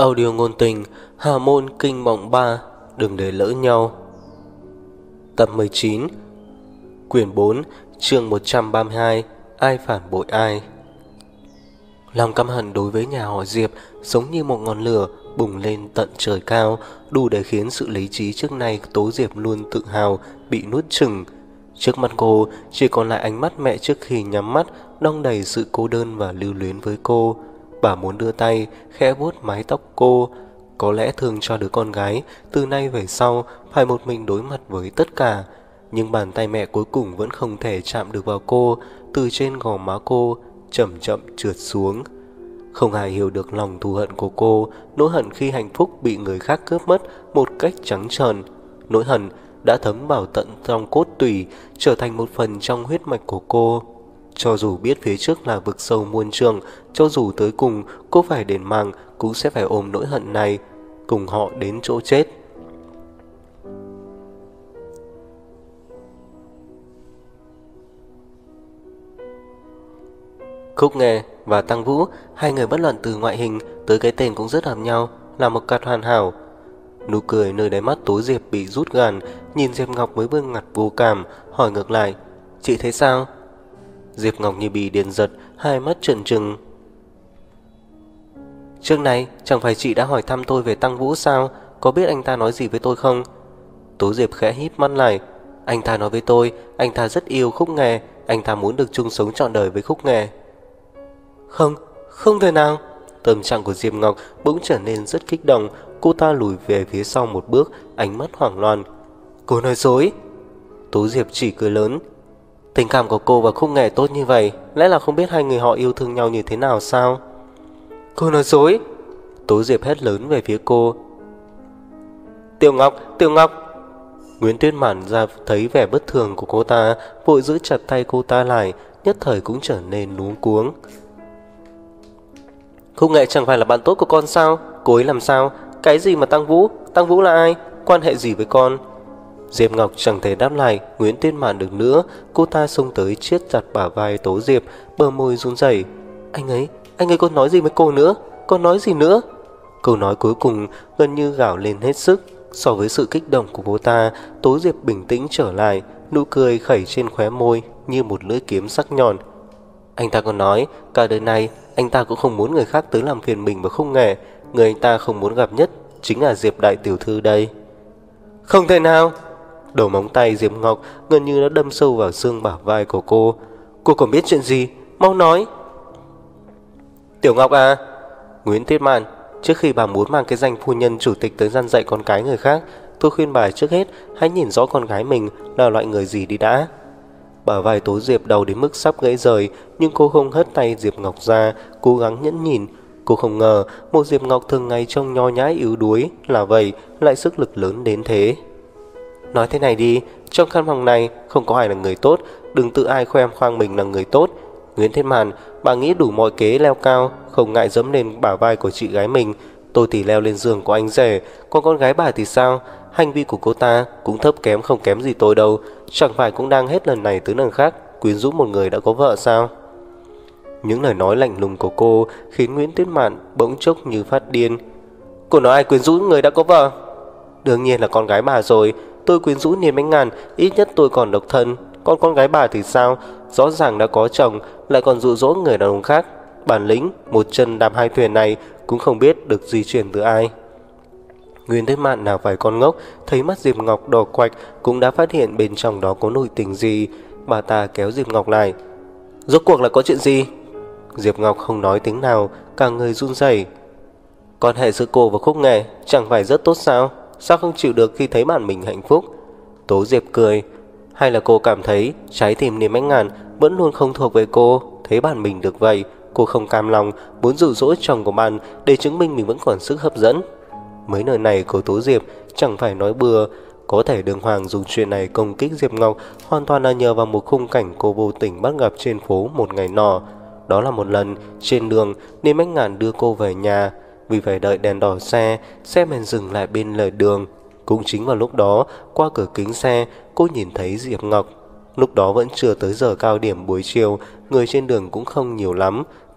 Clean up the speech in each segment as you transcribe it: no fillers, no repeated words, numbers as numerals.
Audio ngôn tình Hà môn kinh mộng 3. Đừng để lỡ nhau. Tập 19, quyển 4, chương 132. Ai phản bội ai. Lòng căm hận đối với nhà họ Diệp giống như một ngọn lửa bùng lên tận trời cao, đủ để khiến sự lý trí trước nay Tố Diệp luôn tự hào bị nuốt chửng. Trước mặt cô chỉ còn lại ánh mắt mẹ trước khi nhắm mắt, đong đầy sự cô đơn và lưu luyến với cô. Bà muốn đưa tay khẽ vuốt mái tóc cô, có lẽ thương cho đứa con gái từ nay về sau phải một mình đối mặt với tất cả. Nhưng bàn tay mẹ cuối cùng vẫn không thể chạm được vào cô, từ trên gò má cô chậm chậm trượt xuống. Không ai hiểu được lòng thù hận của cô, nỗi hận khi hạnh phúc bị người khác cướp mất một cách trắng trợn. Nỗi hận đã thấm vào tận trong cốt tủy, trở thành một phần trong huyết mạch của cô. Cho dù biết phía trước là vực sâu muôn trượng, cho dù tới cùng cô phải đền mạng, cũng sẽ phải ôm nỗi hận này cùng họ đến chỗ chết. Khúc Nghề và Tăng Vũ, hai người bất luận từ ngoại hình tới cái tên cũng rất hợp nhau, là một cặp hoàn hảo. Nụ cười nơi đáy mắt Tố Diệp bị rút gàn, nhìn Diệp Ngọc với vương ngặt vô cảm, hỏi ngược lại: "Chị thấy sao?" Diệp Ngọc như bị điện giật, hai mắt trợn trừng. "Trước này chẳng phải chị đã hỏi thăm tôi về Tăng Vũ sao? Có biết anh ta nói gì với tôi không?" Tố Diệp khẽ híp mắt lại. "Anh ta nói với tôi, anh ta rất yêu Khúc Nghề, anh ta muốn được chung sống trọn đời với Khúc Nghề." "Không, không thể nào." Tâm trạng của Diệp Ngọc bỗng trở nên rất kích động. Cô ta lùi về phía sau một bước, ánh mắt hoảng loạn. "Cô nói dối." Tố Diệp chỉ cười lớn. "Tình cảm của cô và Khúc Nghề tốt như vậy, lẽ là không biết hai người họ yêu thương nhau như thế nào sao?" "Cô nói dối." Tố Diệp hét lớn về phía cô. Tiểu Ngọc, Tiểu Ngọc." Nguyễn Tuyết Mạn ra thấy vẻ bất thường của cô ta, vội giữ chặt tay cô ta lại, nhất thời cũng trở nên luống cuống. "Khúc Nghệ chẳng phải là bạn tốt của con sao? Cô ấy làm sao? Cái gì mà Tăng Vũ? Tăng Vũ là ai? Quan hệ gì với con?" Diệp Ngọc chẳng thể đáp lại Nguyễn Tuyết Mạn được nữa. Cô ta xông tới siết chặt bả vai Tố Diệp, bờ môi run rẩy. Anh ấy còn nói gì với cô nữa? Còn nói gì nữa?" Câu nói cuối cùng gần như gào lên hết sức. So với sự kích động của cô ta, Tố Diệp bình tĩnh trở lại, nụ cười khẩy trên khóe môi như một lưỡi kiếm sắc nhọn. Anh ta còn nói cả đời này anh ta cũng không muốn người khác tới làm phiền mình và Khúc Nghề. Người anh ta không muốn gặp nhất chính là Diệp đại tiểu thư đây. "Không thể nào!" Đầu móng tay Diệp Ngọc gần như đã đâm sâu vào xương bả vai của cô. "Cô còn biết chuyện gì? Mau nói!" "Tiểu Ngọc à!" Nguyễn Tuyết Mạn, trước khi bà muốn mang cái danh phu nhân chủ tịch tới gian dạy con cái người khác, tôi khuyên bà trước hết hãy nhìn rõ con gái mình là loại người gì đi đã. Bả vai Tố Diệp đau đến mức sắp gãy rời, nhưng cô không hất tay Diệp Ngọc ra, cố gắng nhẫn nhịn. Cô không ngờ một Diệp Ngọc thường ngày trông nho nhã yếu đuối là vậy lại sức lực lớn đến thế. "Nói thế này đi, trong căn phòng này không có ai là người tốt, đừng tự ai khoe khoang mình là người tốt. Nguyễn Thiên Màn, bà nghĩ đủ mọi kế leo cao, không ngại dẫm lên bả vai của chị gái mình. Tôi thì leo lên giường của anh rể, còn con gái bà thì sao? Hành vi của cô ta cũng thấp kém không kém gì tôi đâu, chẳng phải cũng đang hết lần này tới lần khác quyến rũ một người đã có vợ sao?" Những lời nói lạnh lùng của cô khiến Nguyễn Tuyết Mạn bỗng chốc như phát điên. "Cô nói ai quyến rũ người đã có vợ?" "Đương nhiên là con gái bà rồi. Tôi quyến rũ Niên Bánh Ngàn, ít nhất tôi còn độc thân. Còn con gái bà thì sao? Rõ ràng đã có chồng, lại còn dụ dỗ người đàn ông khác. Bản lĩnh một chân đạp hai thuyền này cũng không biết được di chuyển từ ai." Nguyên Tuyết Mạn nào phải con ngốc, thấy mắt Diệp Ngọc đỏ quạch cũng đã phát hiện bên trong đó có nội tình gì. Bà ta kéo Diệp Ngọc lại. "Rốt cuộc là có chuyện gì?" Diệp Ngọc không nói tiếng nào, cả người run rẩy. "Quan hệ giữa cô và Khúc Nghề chẳng phải rất tốt sao? Sao không chịu được khi thấy bạn mình hạnh phúc?" Tố Diệp cười. "Hay là cô cảm thấy trái tim Niềm Bánh Ngàn vẫn luôn không thuộc về cô? Thấy bạn mình được vậy, cô không cam lòng, muốn dụ dỗ chồng của bạn để chứng minh mình vẫn còn sức hấp dẫn." Mấy lời này của Tố Diệp chẳng phải nói bừa. Có thể Đường Hoàng dùng chuyện này công kích Diệp Ngọc hoàn toàn là nhờ vào một khung cảnh cô vô tình bắt gặp trên phố một ngày nọ. Đó là một lần trên đường Niềm Bánh Ngàn đưa cô về nhà. Vì phải đợi đèn đỏ xe bèn dừng lại bên lề đường. Cũng chính vào lúc đó, qua cửa kính xe, cô nhìn thấy Diệp Ngọc. Lúc đó vẫn chưa tới giờ cao điểm buổi chiều, người trên đường cũng không nhiều lắm.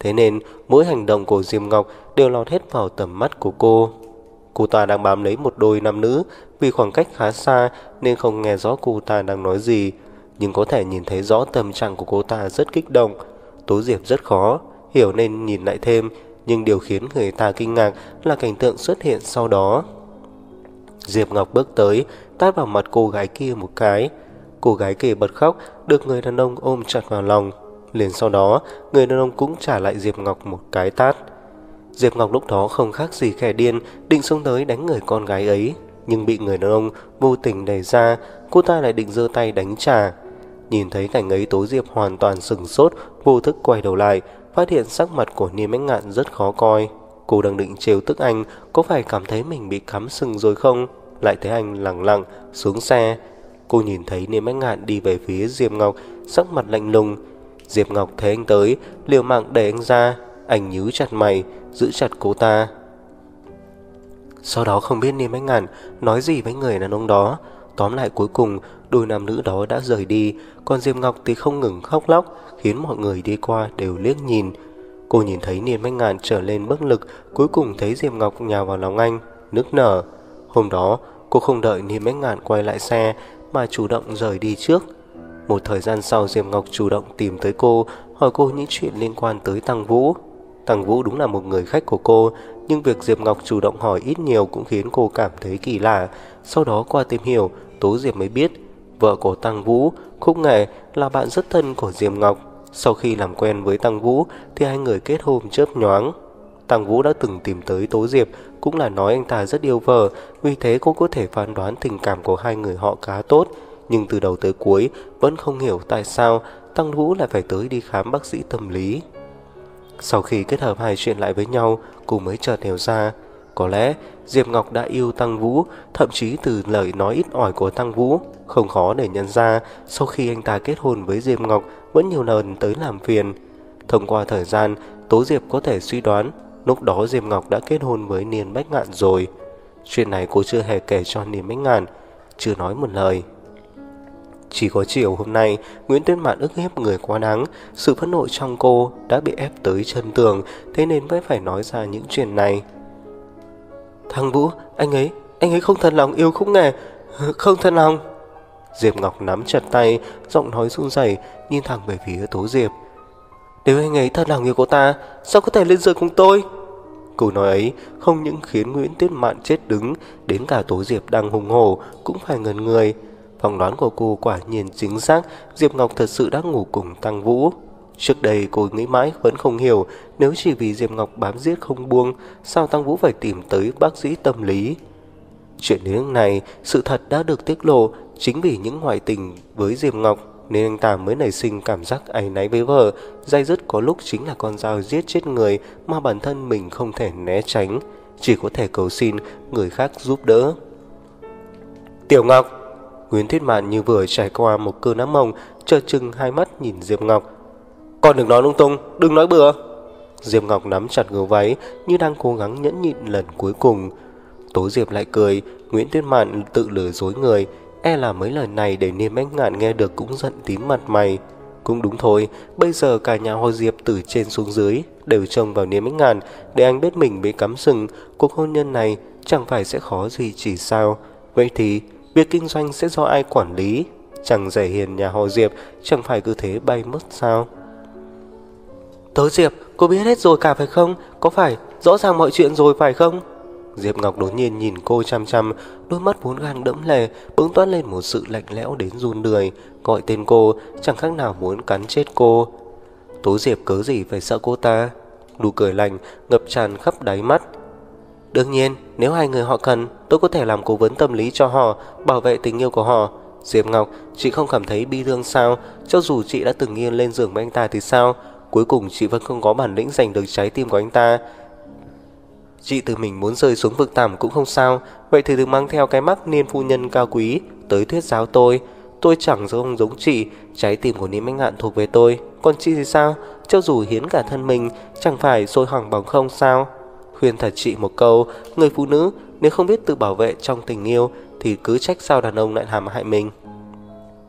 thế nên mỗi hành động của Diệp Ngọc đều lọt hết vào tầm mắt của cô. Cô ta đang bám lấy một đôi nam nữ, vì khoảng cách khá xa nên không nghe rõ cô ta đang nói gì, nhưng có thể nhìn thấy rõ tâm trạng của cô ta rất kích động. Tố Diệp rất khó hiểu nên nhìn lại thêm, nhưng điều khiến người ta kinh ngạc là cảnh tượng xuất hiện sau đó. Diệp Ngọc bước tới, tát vào mặt cô gái kia một cái. Cô gái kia bật khóc, được người đàn ông ôm chặt vào lòng. Liền sau đó, người đàn ông cũng trả lại Diệp Ngọc một cái tát. Diệp Ngọc lúc đó không khác gì kẻ điên, định xông tới đánh người con gái ấy, nhưng bị người đàn ông vô tình đẩy ra. Cô ta lại định giơ tay đánh trả. Nhìn thấy cảnh ấy, Tố Diệp hoàn toàn sửng sốt, vô thức quay đầu lại, phát hiện sắc mặt của Niêm Bách Ngạn rất khó coi. Cô đang định trêu tức anh, có phải cảm thấy mình bị cắm sừng rồi không? Lại thấy anh lẳng lặng xuống xe. Cô nhìn thấy Niêm Bách Ngạn đi về phía Diệp Ngọc, sắc mặt lạnh lùng. Diệp Ngọc thấy anh tới, liều mạng đẩy anh ra. Anh nhíu chặt mày, giữ chặt cô ta. Sau đó không biết Niêm Bách Ngạn nói gì với người đàn ông đó. Tóm lại cuối cùng đôi nam nữ đó đã rời đi, còn Diệp Ngọc thì không ngừng khóc lóc, khiến mọi người đi qua đều liếc nhìn. Cô nhìn thấy Niên Bách Ngạn trở lên bất lực, cuối cùng thấy Diệp Ngọc nhào vào lòng anh, nức nở. Hôm đó cô không đợi Niên Bách Ngạn quay lại xe mà chủ động rời đi trước. Một thời gian sau, Diệp Ngọc chủ động tìm tới cô, hỏi cô những chuyện liên quan tới Tăng Vũ. Tăng Vũ đúng là một người khách của cô, nhưng việc Diệp Ngọc chủ động hỏi ít nhiều cũng khiến cô cảm thấy kỳ lạ. Sau đó qua tìm hiểu, Tố Diệp mới biết vợ của Tăng Vũ, Khúc Nghệ, là bạn rất thân của Diệp Ngọc. Sau khi làm quen với Tăng Vũ thì hai người kết hôn chớp nhoáng. Tăng Vũ đã từng tìm tới Tố Diệp, cũng là nói anh ta rất yêu vợ, vì thế cô có thể phán đoán tình cảm của hai người họ khá tốt. Nhưng từ đầu tới cuối vẫn không hiểu tại sao Tăng Vũ lại phải tới đi khám bác sĩ tâm lý. Sau khi kết hợp hai chuyện lại với nhau, cô mới chợt hiểu ra, có lẽ Diệp Ngọc đã yêu Tăng Vũ. Thậm chí từ lời nói ít ỏi của Tăng Vũ, không khó để nhận ra sau khi anh ta kết hôn với Diệp Ngọc vẫn nhiều lần tới làm phiền. Thông qua thời gian, Tố Diệp có thể suy đoán lúc đó Diệp Ngọc đã kết hôn với Niên Bách Ngạn rồi. Chuyện này cô chưa hề kể cho Niên Bách Ngạn, chưa nói một lời. Chỉ có chiều hôm nay, Nguyễn Tuyết Mạn ức hiếp người quá đáng, sự phẫn nộ trong cô đã bị ép tới chân tường, thế nên mới phải nói ra những chuyện này. Thằng Vũ, anh ấy không thật lòng yêu Khúc Nghệ, không thật lòng. Diệp Ngọc nắm chặt tay, giọng nói run rẩy, nhìn thẳng về phía Tố Diệp. Nếu anh ấy thật lòng yêu cô ta, sao có thể lên giường cùng tôi? Câu nói ấy không những khiến Nguyễn Tuyết Mạn chết đứng, đến cả Tố Diệp đang hùng hổ cũng phải ngẩn người. Phỏng đoán của cô quả nhiên chính xác, Diệp Ngọc thật sự đã ngủ cùng Tăng Vũ. Trước đây cô nghĩ mãi vẫn không hiểu, nếu chỉ vì Diệp Ngọc bám giết không buông, sao Tăng Vũ phải tìm tới bác sĩ tâm lý. Chuyện đến lúc này, sự thật đã được tiết lộ. Chính vì những ngoại tình với Diệp Ngọc nên anh ta mới nảy sinh cảm giác áy náy với vợ. Day dứt có lúc chính là con dao giết chết người mà bản thân mình không thể né tránh, chỉ có thể cầu xin người khác giúp đỡ. Tiểu Ngọc! Nguyễn Tuyết Mạn như vừa trải qua một cơn ác mộng, chợt trừng hai mắt nhìn Diệp Ngọc. Con đừng nói lung tung, đừng nói bừa. Diệp Ngọc nắm chặt gấu váy như đang cố gắng nhẫn nhịn lần cuối cùng. Tố Diệp lại cười. Nguyễn Tuyết Mạn tự lừa dối người, e là mấy lời này để Niên Bách Ngạn nghe được cũng giận tím mặt mày. Cũng đúng thôi, bây giờ cả nhà họ Diệp từ trên xuống dưới đều trông vào Niên Bách Ngạn để anh biết mình bị cắm sừng. Cuộc hôn nhân này chẳng phải sẽ khó duy trì sao? Vậy thì việc kinh doanh sẽ do ai quản lý? Chẳng rẻ hiền nhà họ Diệp chẳng phải cứ thế bay mất sao? Tố Diệp, cô biết hết rồi cả phải không? Có phải rõ ràng mọi chuyện rồi phải không? Diệp Ngọc đột nhiên nhìn cô chăm chăm, đôi mắt vốn gan đẫm lệ bỗng toát lên một sự lạnh lẽo đến run người, gọi tên cô chẳng khác nào muốn cắn chết cô. Tố Diệp cớ gì phải sợ cô ta? Nụ cười lạnh ngập tràn khắp đáy mắt. Đương nhiên, nếu hai người họ cần, tôi có thể làm cố vấn tâm lý cho họ, bảo vệ tình yêu của họ. Diệp Ngọc, chị không cảm thấy bi thương sao? Cho dù chị đã từng nghiêng lên giường với anh ta thì sao? Cuối cùng chị vẫn không có bản lĩnh giành được trái tim của anh ta. Chị tự mình muốn rơi xuống vực thẳm cũng không sao. Vậy thì đừng mang theo cái mắc Niên phu nhân cao quý tới thuyết giáo tôi. Tôi chẳng giống chị. Trái tim của Niên Bách Ngạn thuộc về tôi. Còn chị thì sao? Cho dù hiến cả thân mình, chẳng phải sôi hỏng bỏng không sao? Khuyên thật chị một câu, người phụ nữ nếu không biết tự bảo vệ trong tình yêu thì cứ trách sao đàn ông lại hãm hại mình.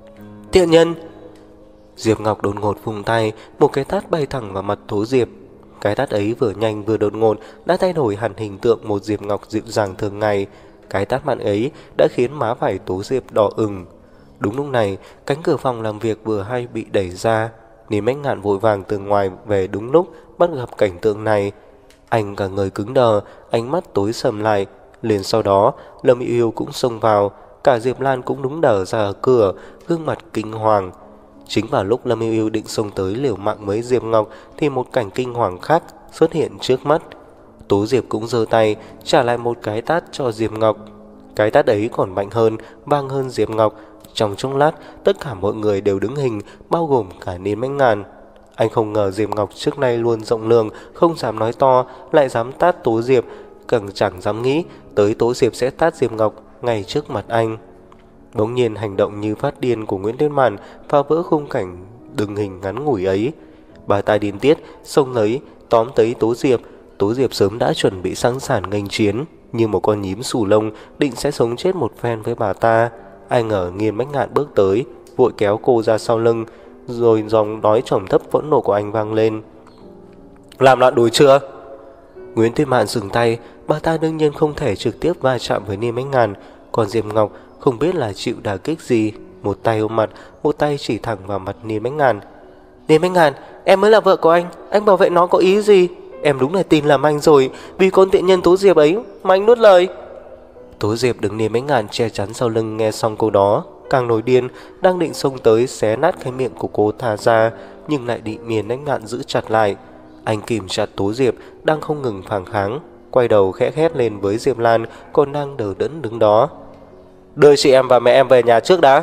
Tiện nhân! Diệp Ngọc đột ngột vùng tay, một cái tát bay thẳng vào mặt Tố Diệp. Cái tát ấy vừa nhanh vừa đột ngột đã thay đổi hẳn hình tượng một Diệp Ngọc dịu dàng thường ngày. Cái tát mạnh ấy đã khiến má phải Tố Diệp đỏ ửng. Đúng lúc này, cánh cửa phòng làm việc vừa hay bị đẩy ra. Niềm Bách Ngạn vội vàng từ ngoài về đúng lúc bắt gặp cảnh tượng này. Anh cả người cứng đờ, ánh mắt tối sầm lại. Liền sau đó, Lâm Yêu Yêu cũng xông vào. Cả Diệp Lan cũng đứng đờ ra ở cửa, gương mặt kinh hoàng. Chính vào lúc Lâm Yêu Yêu định xông tới liều mạng với Diệp Ngọc thì một cảnh kinh hoàng khác xuất hiện trước mắt. Tố Diệp cũng giơ tay trả lại một cái tát cho Diệp Ngọc. Cái tát ấy còn mạnh hơn, vang hơn Diệp Ngọc. Trong chốc lát, tất cả mọi người đều đứng hình, bao gồm cả Niên Bách Ngạn. Anh không ngờ Diệp Ngọc trước nay luôn rộng lượng, không dám nói to, lại dám tát Tố Diệp, càng chẳng dám nghĩ tới Tố Diệp sẽ tát Diệp Ngọc ngay trước mặt anh. Bỗng nhiên hành động như phát điên của Nguyễn Thiên Mạn phá vỡ khung cảnh đừng hình ngắn ngủi ấy. Bà ta điên tiết xông lấy tóm tới Tố Diệp. Tố Diệp sớm đã chuẩn bị sẵn sàng nghênh chiến, như một con nhím xù lông định sẽ sống chết một phen với bà ta. Ai ngờ Niên Bách Ngạn bước tới, vội kéo cô ra sau lưng, rồi giọng nói trầm thấp phẫn nộ của anh vang lên: làm loạn đùi chưa? Nguyễn Thiên Mạn dừng tay. Bà ta đương nhiên không thể trực tiếp va chạm với Niên Bách Ngạn. Còn Diệp Ngọc không biết là chịu đả kích gì, một tay ôm mặt, một tay chỉ thẳng vào mặt Niên Bách Ngạn. Niên Bách Ngạn, em mới là vợ của anh bảo vệ nó có ý gì? Em đúng là tin làm anh rồi, vì con tiện nhân Tố Diệp ấy mà anh nuốt lời. Tố Diệp đứng Niên Bách Ngạn che chắn sau lưng, nghe xong câu đó càng nổi điên, đang định xông tới xé nát cái miệng của cô thả ra, nhưng lại bị Niên Bách Ngạn giữ chặt lại. Anh kìm chặt Tố Diệp đang không ngừng phản kháng, quay đầu khẽ hét lên với Diệp Lan còn đang đờ đẫn đứng đó: đưa chị em và mẹ em về nhà trước đã.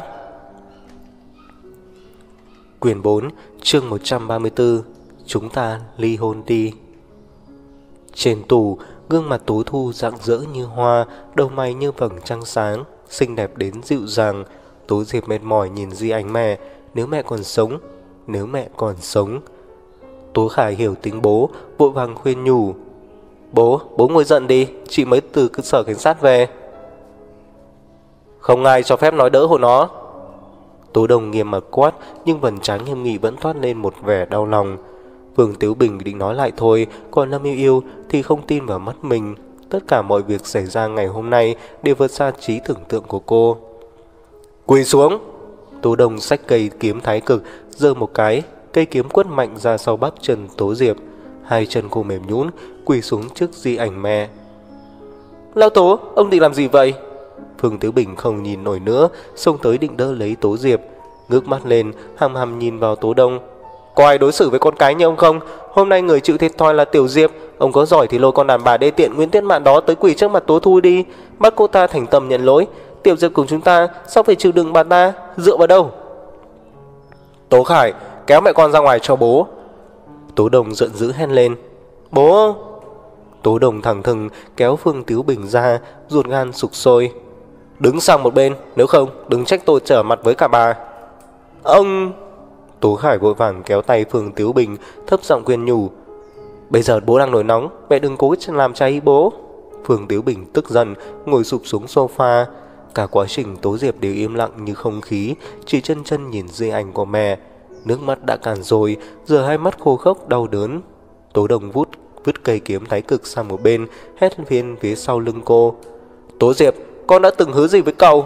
Quyển 4, chương 134. Chúng ta ly hôn đi. Trên tủ, gương mặt Tố Thu rạng rỡ như hoa, đầu mày như vầng trăng sáng, xinh đẹp đến dịu dàng. Tố Diệp mệt mỏi nhìn di ảnh mẹ. Nếu mẹ còn sống, nếu mẹ còn sống. Tố Khải hiểu tính bố, vội vàng khuyên nhủ: bố ngồi giận đi, chị mới từ sở cảnh sát về. Không ai cho phép nói đỡ hộ nó. Tố Đồng nghiêm mặt quát, nhưng vầng trán nghiêm nghị vẫn toát lên một vẻ đau lòng. Vương Tiếu Bình định nói lại thôi, còn Lâm Yêu Yêu thì không tin vào mắt mình. Tất cả mọi việc xảy ra ngày hôm nay đều vượt xa trí tưởng tượng của cô. Quỳ xuống. Tố Đồng xách cây kiếm thái cực, giơ một cái, cây kiếm quất mạnh ra sau bắp chân Tố Diệp. Hai chân cô mềm nhũn, quỳ xuống trước di ảnh mẹ. Lão Tố, ông định làm gì vậy? Phương Tiếu Bình không nhìn nổi nữa, xông tới định đỡ lấy Tố Diệp, ngước mắt lên, hăm hăm nhìn vào Tố Đông. Có ai đối xử với con cái như ông không? Hôm nay người chịu thiệt thòi là Tiểu Diệp. Ông có giỏi thì lôi con đàn bà đê tiện Nguyễn Tiết Mạn đó tới quỳ trước mặt Tố Thu đi, bắt cô ta thành tâm nhận lỗi. Tiểu Diệp cùng chúng ta sao phải chịu đựng bà ta? Dựa vào đâu? Tố Khải, kéo mẹ con ra ngoài cho bố. Tố Đồng giận dữ hét lên: bố! Tố Đồng thẳng thừng kéo Phương Tiếu Bình ra, ruột gan sục sôi. Đứng sang một bên, nếu không đừng trách tôi trở mặt với cả bà. Ông! Tố Khải vội vàng kéo tay Phương Tiếu Bình, thấp giọng khuyên nhủ: bây giờ bố đang nổi nóng, mẹ đừng cố làm cháy bố. Phương Tiếu Bình tức giận ngồi sụp xuống sofa. Cả quá trình Tố Diệp đều im lặng như không khí, chỉ chân chân nhìn di ảnh của mẹ. Nước mắt đã cạn rồi, giờ hai mắt khô khốc đau đớn. Tố Đồng vứt cây kiếm thái cực sang một bên, hét lên phía sau lưng cô: Tố Diệp, con đã từng hứa gì với cậu?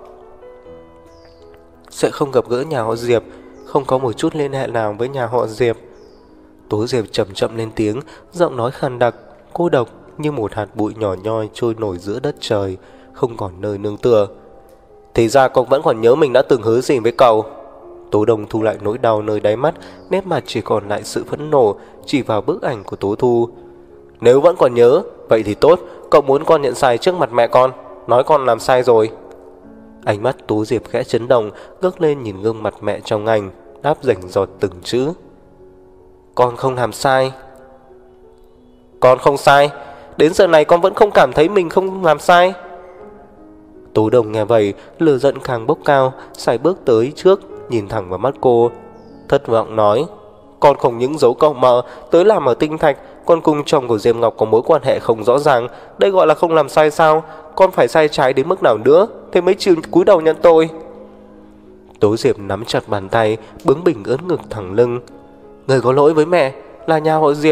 Sẽ không gặp gỡ nhà họ Diệp, không có một chút liên hệ nào với nhà họ Diệp. Tố Diệp chậm chậm lên tiếng, giọng nói khàn đặc, cô độc như một hạt bụi nhỏ nhoi trôi nổi giữa đất trời, không còn nơi nương tựa. Thì ra con vẫn còn nhớ mình đã từng hứa gì với cậu. Tố Đồng thu lại nỗi đau nơi đáy mắt, nét mặt chỉ còn lại sự phẫn nộ, chỉ vào bức ảnh của Tố Thu. Nếu vẫn còn nhớ, vậy thì tốt, cậu muốn con nhận sai trước mặt mẹ con, nói con làm sai rồi. Ánh mắt Tố Diệp khẽ chấn động, ngước lên nhìn gương mặt mẹ trong ảnh, đáp rành giọt từng chữ: Con không làm sai. Con không sai? Đến giờ này con vẫn không cảm thấy mình không làm sai? Tố Đồng nghe vậy, lửa giận càng bốc cao, sải bước tới trước, nhìn thẳng vào mắt cô, thất vọng nói: Con không những giấu cậu mợ tới làm ở Tinh Thạch, con cùng chồng của Diệp Ngọc có mối quan hệ không rõ ràng, đây gọi là không làm sai sao? Con phải sai trái đến mức nào nữa thế mới chịu cúi đầu nhận tội? Tố Diệp nắm chặt bàn tay, bướng bỉnh ưỡn ngực thẳng lưng. Người có lỗi với mẹ là nhà họ Diệp,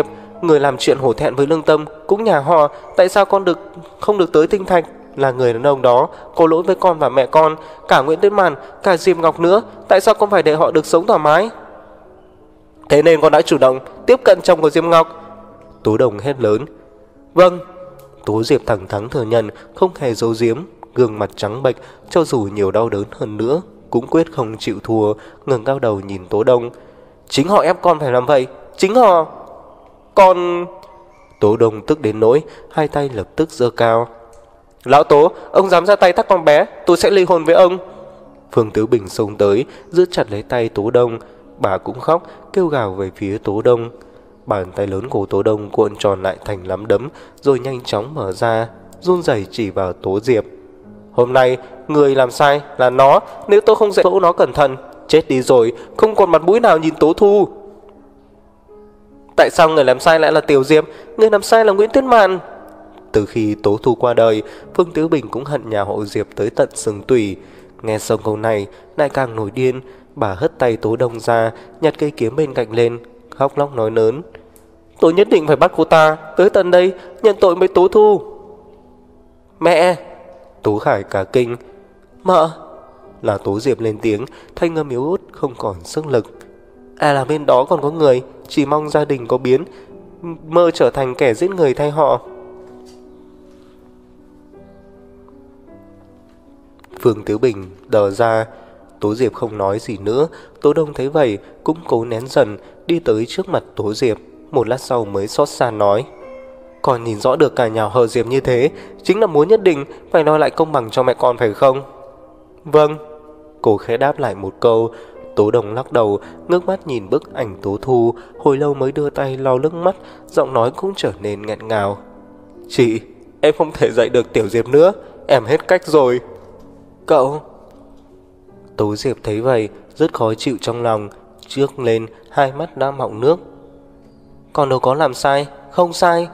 người làm chuyện hổ thẹn với lương tâm, cũng nhà họ. Tại sao con không được tới Tinh Thạch? Là người đàn ông đó có lỗi với con và mẹ con, cả Nguyễn Tuyết Màn, cả Diệp Ngọc nữa. Tại sao con phải để họ được sống thoải mái? Thế nên con đã chủ động tiếp cận chồng của Diệp Ngọc. Tố Đồng hét lớn. Vâng. Tố Diệp thẳng thắn thừa nhận, không hề giấu giếm, gương mặt trắng bệch, cho dù nhiều đau đớn hơn nữa cũng quyết không chịu thua, ngẩng cao đầu nhìn Tố Đông. Chính họ ép con phải làm vậy, chính họ. Con... Tố Đông tức đến nỗi hai tay lập tức giơ cao. Lão Tố, ông dám ra tay tắt con bé, tôi sẽ ly hôn với ông. Phương Tứ Bình xông tới, giữ chặt lấy tay Tố Đông. Bà cũng khóc, kêu gào về phía Tố Đông. Bàn tay lớn của Tố Đông cuộn tròn lại thành nắm đấm, rồi nhanh chóng mở ra, run rẩy chỉ vào Tố Diệp. Hôm nay người làm sai là nó, nếu tôi không dạy dỗ nó cẩn thận, chết đi rồi không còn mặt mũi nào nhìn Tố Thu. Tại sao người làm sai lại là Tiểu Diệp, người làm sai là Nguyễn Tuyết Màn? Từ khi Tố Thu qua đời, Phương Tứ Bình cũng hận nhà họ Diệp tới tận xương tủy. Nghe xong câu này lại càng nổi điên. Bà hất tay Tố Đông ra, nhặt cây kiếm bên cạnh lên, khóc lóc nói lớn. Tôi nhất định phải bắt cô ta tới tận đây nhận tội với Tố Thu. Mẹ! Tố Khải cả kinh. Mợ! Là Tố Diệp lên tiếng, thanh âm yếu ớt không còn sức lực. À là bên đó còn có người, chỉ mong gia đình có biến, mơ trở thành kẻ giết người thay họ. Phương Tứ Bình đờ ra. Tố Diệp không nói gì nữa. Tố Đông thấy vậy cũng cố nén dần, đi tới trước mặt Tố Diệp. Một lát sau mới xót xa nói. Con nhìn rõ được cả nhà họ Diệp như thế, chính là muốn nhất định phải đòi lại công bằng cho mẹ con phải không? Vâng. Cô khẽ đáp lại một câu. Tố Đông lắc đầu, ngước mắt nhìn bức ảnh Tố Thu, hồi lâu mới đưa tay lau nước mắt, giọng nói cũng trở nên nghẹn ngào. Chị, em không thể dạy được Tiểu Diệp nữa, em hết cách rồi. Cậu... Tố Diệp thấy vậy rất khó chịu trong lòng, trước lên hai mắt đã mọng nước. Con đâu có làm sai, không sai.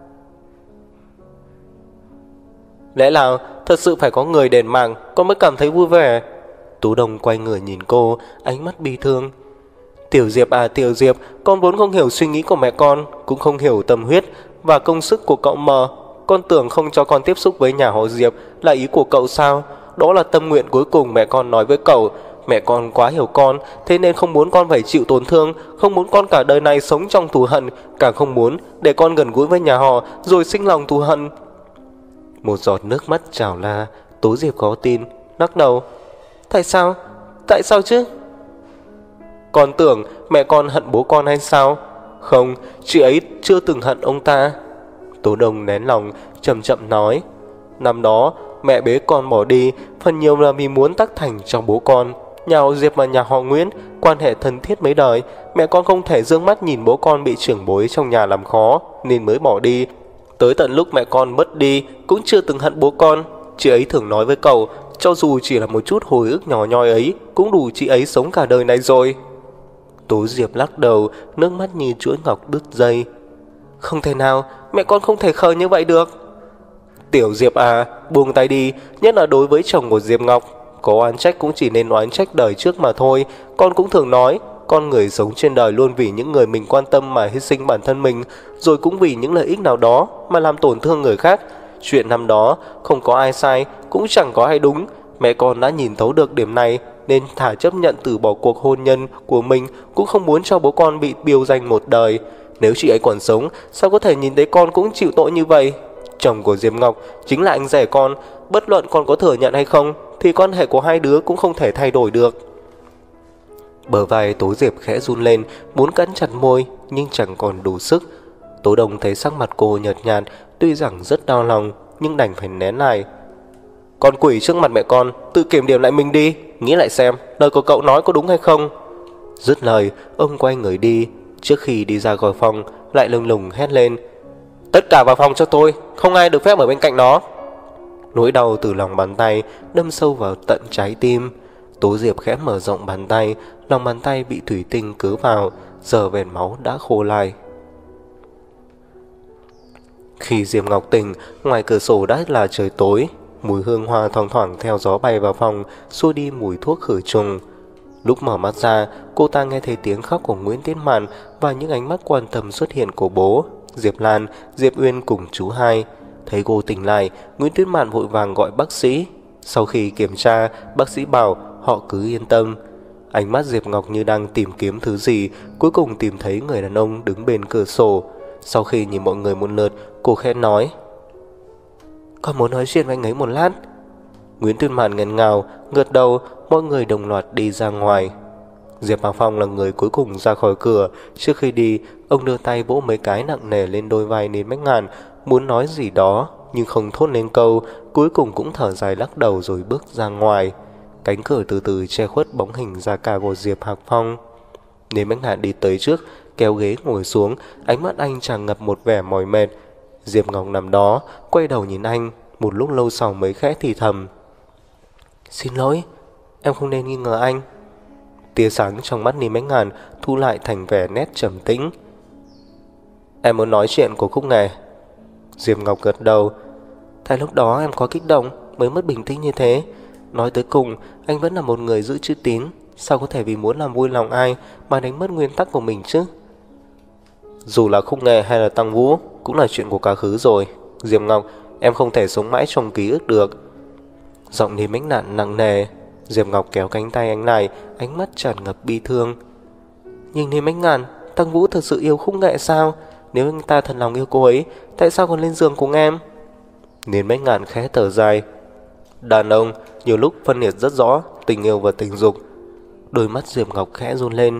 Lẽ nào thật sự phải có người đền mạng con mới cảm thấy vui vẻ? Tú Đông quay người nhìn cô, ánh mắt bi thương. Tiểu Diệp à Tiểu Diệp, con vốn không hiểu suy nghĩ của mẹ con, cũng không hiểu tâm huyết và công sức của cậu mờ. Con tưởng không cho con tiếp xúc với nhà họ Diệp là ý của cậu sao? Đó là tâm nguyện cuối cùng mẹ con nói với cậu. Mẹ con quá hiểu con, thế nên không muốn con phải chịu tổn thương, không muốn con cả đời này sống trong thù hận, càng không muốn để con gần gũi với nhà họ rồi sinh lòng thù hận. Một giọt nước mắt trào ra. Tố Diệp khó tin, lắc đầu. Tại sao? Tại sao chứ? Con tưởng mẹ con hận bố con hay sao? Không, chị ấy chưa từng hận ông ta. Tố Đông nén lòng, chậm chậm nói. Năm đó mẹ bế con bỏ đi, phần nhiều là vì muốn tác thành cho bố con. Nhà họ Diệp và nhà họ Nguyễn quan hệ thân thiết mấy đời, mẹ con không thể dương mắt nhìn bố con bị trưởng bối trong nhà làm khó nên mới bỏ đi. Tới tận lúc mẹ con mất đi cũng chưa từng hận bố con. Chị ấy thường nói với cậu, cho dù chỉ là một chút hồi ức nhỏ nhoi ấy cũng đủ chị ấy sống cả đời này rồi. Tố Diệp lắc đầu, nước mắt như chuỗi ngọc đứt dây. Không thể nào, mẹ con không thể khờ như vậy được. Tiểu Diệp à, buông tay đi, nhất là đối với chồng của Diệp Ngọc. Có oán trách cũng chỉ nên oán trách đời trước mà thôi. Con cũng thường nói, con người sống trên đời luôn vì những người mình quan tâm mà hy sinh bản thân mình, rồi cũng vì những lợi ích nào đó mà làm tổn thương người khác. Chuyện năm đó không có ai sai, cũng chẳng có ai đúng. Mẹ con đã nhìn thấu được điểm này nên thả chấp nhận từ bỏ cuộc hôn nhân của mình, cũng không muốn cho bố con bị biêu danh một đời. Nếu chị ấy còn sống, sao có thể nhìn thấy con cũng chịu tội như vậy? Chồng của Diệp Ngọc chính là anh rể con, bất luận con có thừa nhận hay không thì quan hệ của hai đứa cũng không thể thay đổi được. Bờ vai Tố Diệp khẽ run lên, muốn cắn chặt môi nhưng chẳng còn đủ sức. Tố Đông thấy sắc mặt cô nhợt nhạt, tuy rằng rất đau lòng nhưng đành phải nén lại. Con quỷ trước mặt mẹ con, tự kiểm điểm lại mình đi, nghĩ lại xem lời của cậu nói có đúng hay không. Dứt lời, ông quay người đi. Trước khi đi ra khỏi phòng lại lùng lùng hét lên. Tất cả vào phòng cho tôi, không ai được phép ở bên cạnh nó. Nỗi đau từ lòng bàn tay đâm sâu vào tận trái tim. Tố Diệp khẽ mở rộng bàn tay, lòng bàn tay bị thủy tinh cứa vào, giờ vệt máu đã khô lại. Khi Diệp Ngọc tỉnh, ngoài cửa sổ đã là trời tối. Mùi hương hoa thoang thoảng theo gió bay vào phòng, xua đi mùi thuốc khử trùng. Lúc mở mắt ra, cô ta nghe thấy tiếng khóc của Nguyễn Tiến Mạn và những ánh mắt quan tâm xuất hiện của bố. Diệp Lan, Diệp Uyên cùng chú hai. Thấy cô tỉnh lại, Nguyễn Tuyết Mạn vội vàng gọi bác sĩ. Sau khi kiểm tra, bác sĩ bảo họ cứ yên tâm. Ánh mắt Diệp Ngọc như đang tìm kiếm thứ gì, cuối cùng tìm thấy người đàn ông đứng bên cửa sổ. Sau khi nhìn mọi người một lượt, cô khẽ nói: "Con muốn nói chuyện với anh ấy một lát." Nguyễn Tuyết Mạn nghẹn ngào, gật đầu, mọi người đồng loạt đi ra ngoài. Diệp Bá Phong là người cuối cùng ra khỏi cửa. Trước khi đi, ông đưa tay vỗ mấy cái nặng nề lên đôi vai Ninh Bách Ngạn, muốn nói gì đó nhưng không thốt lên câu, cuối cùng cũng thở dài lắc đầu rồi bước ra ngoài. Cánh cửa từ từ che khuất bóng hình da cả của Diệp Hạc Phong. Ninh Bách Ngạn đi tới trước, kéo ghế ngồi xuống, ánh mắt anh tràn ngập một vẻ mỏi mệt. Diệp Ngọc nằm đó, quay đầu nhìn anh, một lúc lâu sau mới khẽ thì thầm: "Xin lỗi, em không nên nghi ngờ anh." Tia sáng trong mắt Ninh Bách Ngạn thu lại thành vẻ nét trầm tĩnh. "Em muốn nói chuyện của Khúc Nghề." Diệp Ngọc gật đầu. "Tại lúc đó em có kích động mới mất bình tĩnh như thế. Nói tới cùng, anh vẫn là một người giữ chữ tín, sao có thể vì muốn làm vui lòng ai mà đánh mất nguyên tắc của mình chứ?" "Dù là Khúc Nghề hay là Tăng Vũ cũng là chuyện của quá khứ rồi. Diệp Ngọc, em không thể sống mãi trong ký ức được." Giọng Ninh Bách Ngạn nặng nề. Diệp Ngọc kéo cánh tay anh lại, ánh mắt tràn ngập bi thương. "Nhưng Ninh Bách Ngạn, Tăng Vũ thật sự yêu Khúc Nghệ sao? Nếu anh ta thật lòng yêu cô ấy, tại sao còn lên giường cùng em?" Ninh Bách Ngạn khẽ thở dài. "Đàn ông nhiều lúc phân biệt rất rõ tình yêu và tình dục." Đôi mắt Diệp Ngọc khẽ run lên.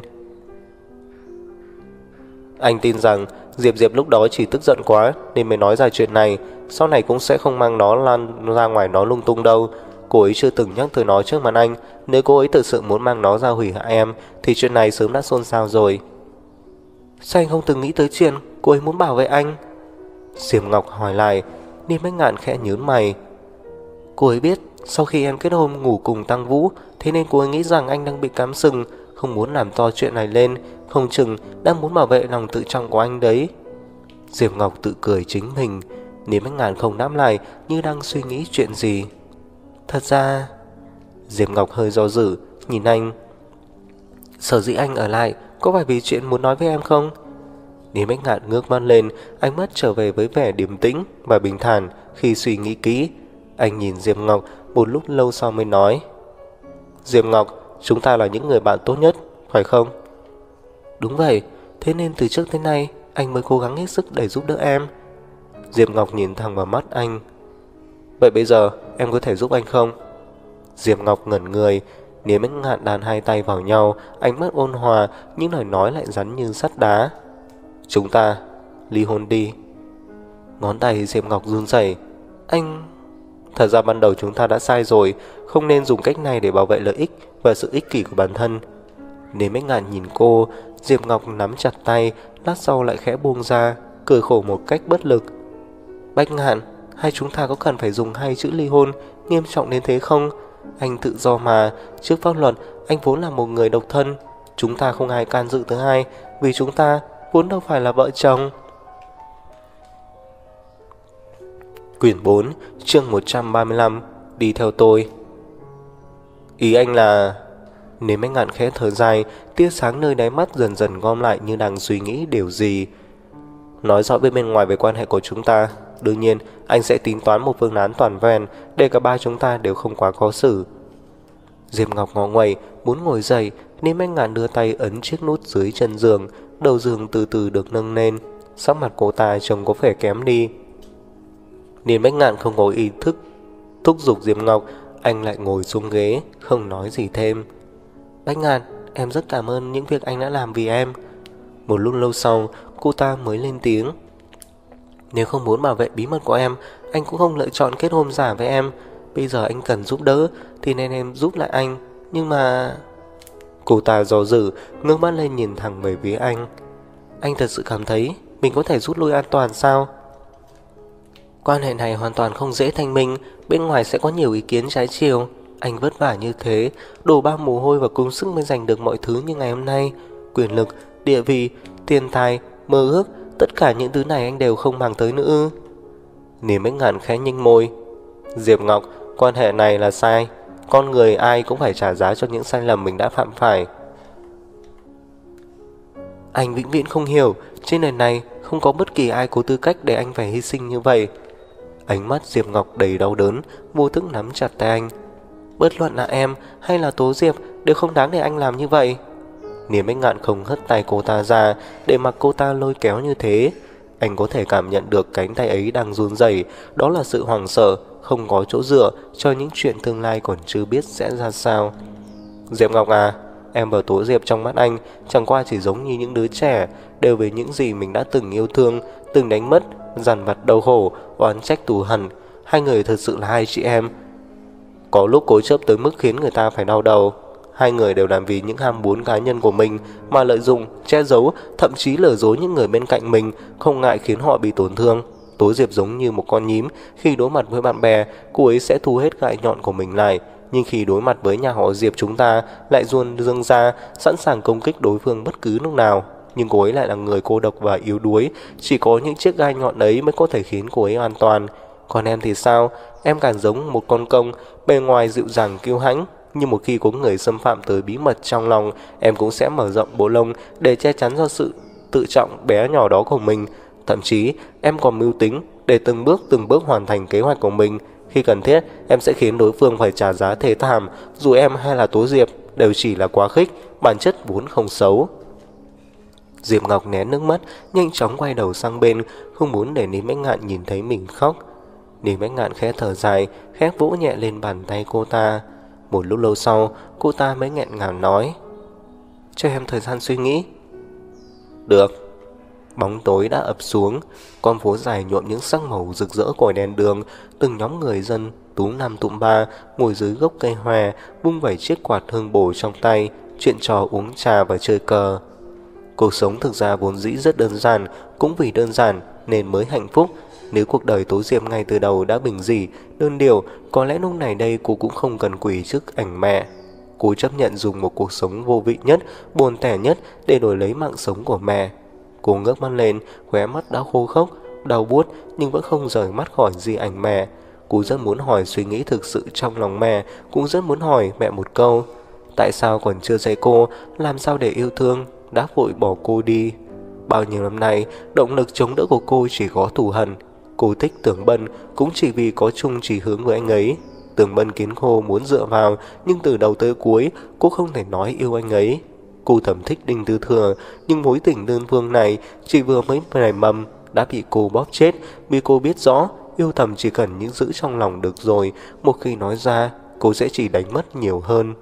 "Anh tin rằng Diệp lúc đó chỉ tức giận quá nên mới nói ra chuyện này. Sau này cũng sẽ không mang nó lan ra ngoài nói lung tung đâu. Cô ấy chưa từng nhắc tới nó trước mặt anh. Nếu cô ấy thực sự muốn mang nó ra hủy hại em thì chuyện này sớm đã xôn xao rồi." "Sao anh không từng nghĩ tới chuyện cô ấy muốn bảo vệ anh?" Diệp Ngọc hỏi lại. Ninh Bách Ngạn khẽ nhướng mày. "Cô ấy biết sau khi em kết hôn ngủ cùng Tăng Vũ, thế nên cô ấy nghĩ rằng anh đang bị cắm sừng, không muốn làm to chuyện này lên, không chừng đang muốn bảo vệ lòng tự trọng của anh đấy." Diệp Ngọc tự cười chính mình. Ninh Bách Ngạn không đáp lại, như đang suy nghĩ chuyện gì. "Thật ra..." Diệp Ngọc hơi do dự, nhìn anh. "Sở dĩ anh ở lại có phải vì chuyện muốn nói với em không?" Ninh Bách Ngạn ngước mắt lên, ánh mắt trở về với vẻ điềm tĩnh và bình thản. Khi suy nghĩ kỹ, anh nhìn Diệp Ngọc một lúc lâu sau mới nói: "Diệp Ngọc, chúng ta là những người bạn tốt nhất, phải không?" "Đúng vậy, thế nên từ trước tới nay anh mới cố gắng hết sức để giúp đỡ em." Diệp Ngọc nhìn thẳng vào mắt anh. "Vậy bây giờ em có thể giúp anh không?" Diệp Ngọc ngẩn người. Ninh Bách Ngạn đan hai tay vào nhau, ánh mắt ôn hòa, nhưng lời nói lại rắn như sắt đá. "Chúng ta ly hôn đi." Ngón tay Diệp Ngọc run rẩy. "Anh..." "Thật ra ban đầu chúng ta đã sai rồi, không nên dùng cách này để bảo vệ lợi ích và sự ích kỷ của bản thân." Ninh Bách Ngạn nhìn cô. Diệp Ngọc nắm chặt tay, lát sau lại khẽ buông ra, cười khổ một cách bất lực. "Bách Ngạn, hai chúng ta có cần phải dùng hai chữ ly hôn nghiêm trọng đến thế không? Anh tự do mà, trước pháp luật anh vốn là một người độc thân. Chúng ta không ai can dự tới ai, vì chúng ta vốn đâu phải là vợ chồng." Quyển 4, chương 135, đi theo tôi. "Ý anh là..." Ninh Bách Ngạn khẽ thở dài, tia sáng nơi đáy mắt dần dần gom lại như đang suy nghĩ điều gì. "Nói rõ bên ngoài về quan hệ của chúng ta. Đương nhiên anh sẽ tính toán một phương án toàn vẹn để cả ba chúng ta đều không quá khó xử." Diệp Ngọc ngó nguậy muốn ngồi dậy. Ninh Bách Ngạn đưa tay ấn chiếc nút dưới chân giường. Đầu giường từ từ được nâng lên. Sắc mặt cô ta trông có vẻ kém đi. Ninh Bách Ngạn không có ý thức thúc giục Diệp Ngọc. Anh lại ngồi xuống ghế, không nói gì thêm. "Bách Ngạn, em rất cảm ơn những việc anh đã làm vì em." Một lúc lâu sau, cô ta mới lên tiếng. "Nếu không muốn bảo vệ bí mật của em, anh cũng không lựa chọn kết hôn giả với em. Bây giờ anh cần giúp đỡ thì nên em giúp lại anh. Nhưng mà..." Cô ta do dự, ngước mắt lên nhìn thẳng về phía anh. "Anh thật sự cảm thấy mình có thể rút lui an toàn sao?" "Quan hệ này hoàn toàn không dễ thanh minh. Bên ngoài sẽ có nhiều ý kiến trái chiều. Anh vất vả như thế, đổ bao mồ hôi và công sức mới giành được mọi thứ như ngày hôm nay. Quyền lực, địa vị, tiền tài, mơ ước, tất cả những thứ này anh đều không mang tới nữa." Ninh Bách Ngạn khẽ nhếch môi. "Diệp Ngọc, quan hệ này là sai. Con người ai cũng phải trả giá cho những sai lầm mình đã phạm phải." "Anh vĩnh viễn không hiểu, trên đời này không có bất kỳ ai có tư cách để anh phải hy sinh như vậy. Ánh mắt Diệp Ngọc đầy đau đớn, vô thức nắm chặt tay anh. Bất luận là em hay là Tố Diệp đều không đáng để anh làm như vậy. Niềm Bách Ngạn không hất tay cô ta ra để mặc cô ta lôi kéo như thế. Anh có thể cảm nhận được cánh tay ấy đang run rẩy, đó là sự hoảng sợ, không có chỗ dựa cho những chuyện tương lai còn chưa biết sẽ ra sao. Diệp Ngọc à, em và Tố Diệp trong mắt anh chẳng qua chỉ giống như những đứa trẻ, đều về những gì mình đã từng yêu thương, từng đánh mất, dằn vặt đau khổ, oán trách thù hằn. Hai người thật sự là hai chị em. Có lúc cố chấp tới mức khiến người ta phải đau đầu. Hai người đều làm vì những ham muốn cá nhân của mình mà lợi dụng, che giấu, thậm chí lừa dối những người bên cạnh mình, không ngại khiến họ bị tổn thương. Tố Diệp giống như một con nhím, khi đối mặt với bạn bè, cô ấy sẽ thu hết gai nhọn của mình lại, nhưng khi đối mặt với nhà họ Diệp chúng ta lại luôn dương ra, sẵn sàng công kích đối phương bất cứ lúc nào. Nhưng cô ấy lại là người cô độc và yếu đuối, chỉ có những chiếc gai nhọn ấy mới có thể khiến cô ấy an toàn. Còn em thì sao? Em càng giống một con công, bề ngoài dịu dàng kiêu hãnh, nhưng một khi có người xâm phạm tới bí mật trong lòng, em cũng sẽ mở rộng bộ lông để che chắn cho sự tự trọng bé nhỏ đó của mình. Thậm chí em còn mưu tính để từng bước hoàn thành kế hoạch của mình. Khi cần thiết, em sẽ khiến đối phương phải trả giá thê thảm. Dù em hay là Tố Diệp đều chỉ là quá khích, bản chất vốn không xấu. Diệp Ngọc nén nước mắt, nhanh chóng quay đầu sang bên, không muốn để Lý Bách Ngạn nhìn thấy mình khóc. Lý Bách Ngạn khẽ thở dài, khẽ vỗ nhẹ lên bàn tay cô ta. Một lúc lâu sau, cô ta mới nghẹn ngào nói: cho em thời gian suy nghĩ. Được. Bóng tối đã ập xuống, con phố dài nhuộm những sắc màu rực rỡ của đèn đường. Từng nhóm người dân túm năm tụm ba ngồi dưới gốc cây hòe, vung vẩy chiếc quạt hương bổ trong tay, chuyện trò uống trà và chơi cờ. Cuộc sống thực ra vốn dĩ rất đơn giản, cũng vì đơn giản nên mới hạnh phúc. Nếu cuộc đời Tố Diệp ngay từ đầu đã bình dị, đơn điệu, có lẽ lúc này đây cô cũng không cần quỳ trước ảnh mẹ. Cô chấp nhận dùng một cuộc sống vô vị nhất, buồn tẻ nhất để đổi lấy mạng sống của mẹ. Cô ngước mắt lên, khóe mắt đã khô khốc, đau buốt nhưng vẫn không rời mắt khỏi di ảnh mẹ. Cô rất muốn hỏi suy nghĩ thực sự trong lòng mẹ, cũng rất muốn hỏi mẹ một câu: tại sao còn chưa dạy cô làm sao để yêu thương, đã vội bỏ cô đi. Bao nhiêu năm nay, động lực chống đỡ của cô chỉ có thù hằn. Cô thích Tưởng Bân cũng chỉ vì có chung chỉ hướng với anh ấy. Tưởng Bân kiến cô muốn dựa vào, nhưng từ đầu tới cuối cô không thể nói yêu anh ấy. Cô thầm thích Đinh Tư Thừa, nhưng mối tình đơn phương này chỉ vừa mới nảy mầm đã bị cô bóp chết, vì cô biết rõ yêu thầm chỉ cần những giữ trong lòng được rồi, một khi nói ra cô sẽ chỉ đánh mất nhiều hơn.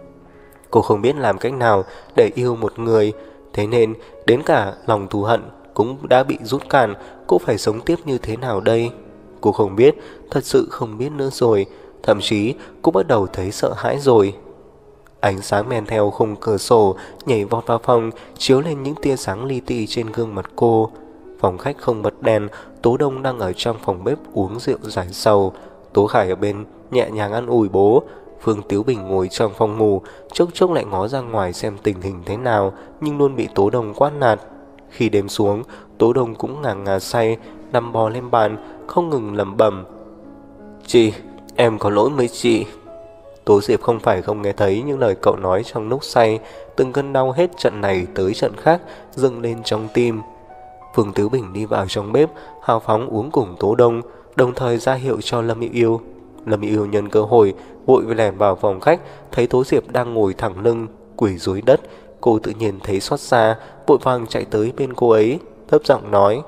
Cô không biết làm cách nào để yêu một người, thế nên đến cả lòng thù hận cũng đã bị rút cạn. Cô phải sống tiếp như thế nào đây? Cô không biết, thật sự không biết nữa rồi. Thậm chí cô bắt đầu thấy sợ hãi rồi. Ánh sáng men theo khung cửa sổ nhảy vọt vào phòng, chiếu lên những tia sáng li ti trên gương mặt cô. Phòng khách không bật đèn, Tố Đông đang ở trong phòng bếp uống rượu giải sầu. Tố Khải ở bên nhẹ nhàng an ủi bố. Phương Tiếu Bình ngồi trong phòng ngủ, chốc chốc lại ngó ra ngoài xem tình hình thế nào, nhưng luôn bị Tố Đông quát nạt. Khi đêm xuống, Tố Đông cũng ngả ngả say, nằm bò lên bàn, không ngừng lẩm bẩm: chị, em có lỗi với chị. Tố Diệp không phải không nghe thấy những lời cậu nói trong lúc say, từng cơn đau hết trận này tới trận khác dâng lên trong tim. Phương Tiếu Bình đi vào trong bếp, hào phóng uống cùng Tố Đông, đồng thời ra hiệu cho Lâm Yêu Yêu. Lâm Yêu Yêu nhân cơ hội vội lẻn vào phòng khách, thấy Tố Diệp đang ngồi thẳng lưng quỳ dưới đất. Cô tự nhiên thấy xót xa, vội vàng chạy tới bên cô ấy, thấp giọng nói: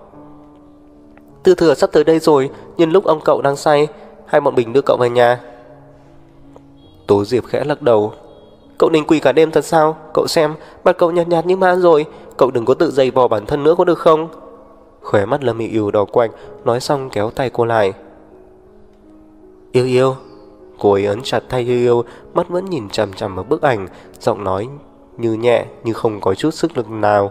Tư Thừa sắp tới đây rồi, nhân lúc ông cậu đang say, hai bọn mình đưa cậu về nhà. Tố Diệp khẽ lắc đầu: cậu định quỳ cả đêm thật sao? Cậu xem, mặt cậu nhạt nhạt như ma rồi, cậu đừng có tự dày vò bản thân nữa có được không? Khóe mắt Lâm Yêu Yêu đỏ quạch, nói xong kéo tay cô lại. Yêu Yêu. Cô ấy ấn chặt tay Yêu Yêu, mắt vẫn nhìn chằm chằm vào bức ảnh, giọng nói như nhẹ như không có chút sức lực nào.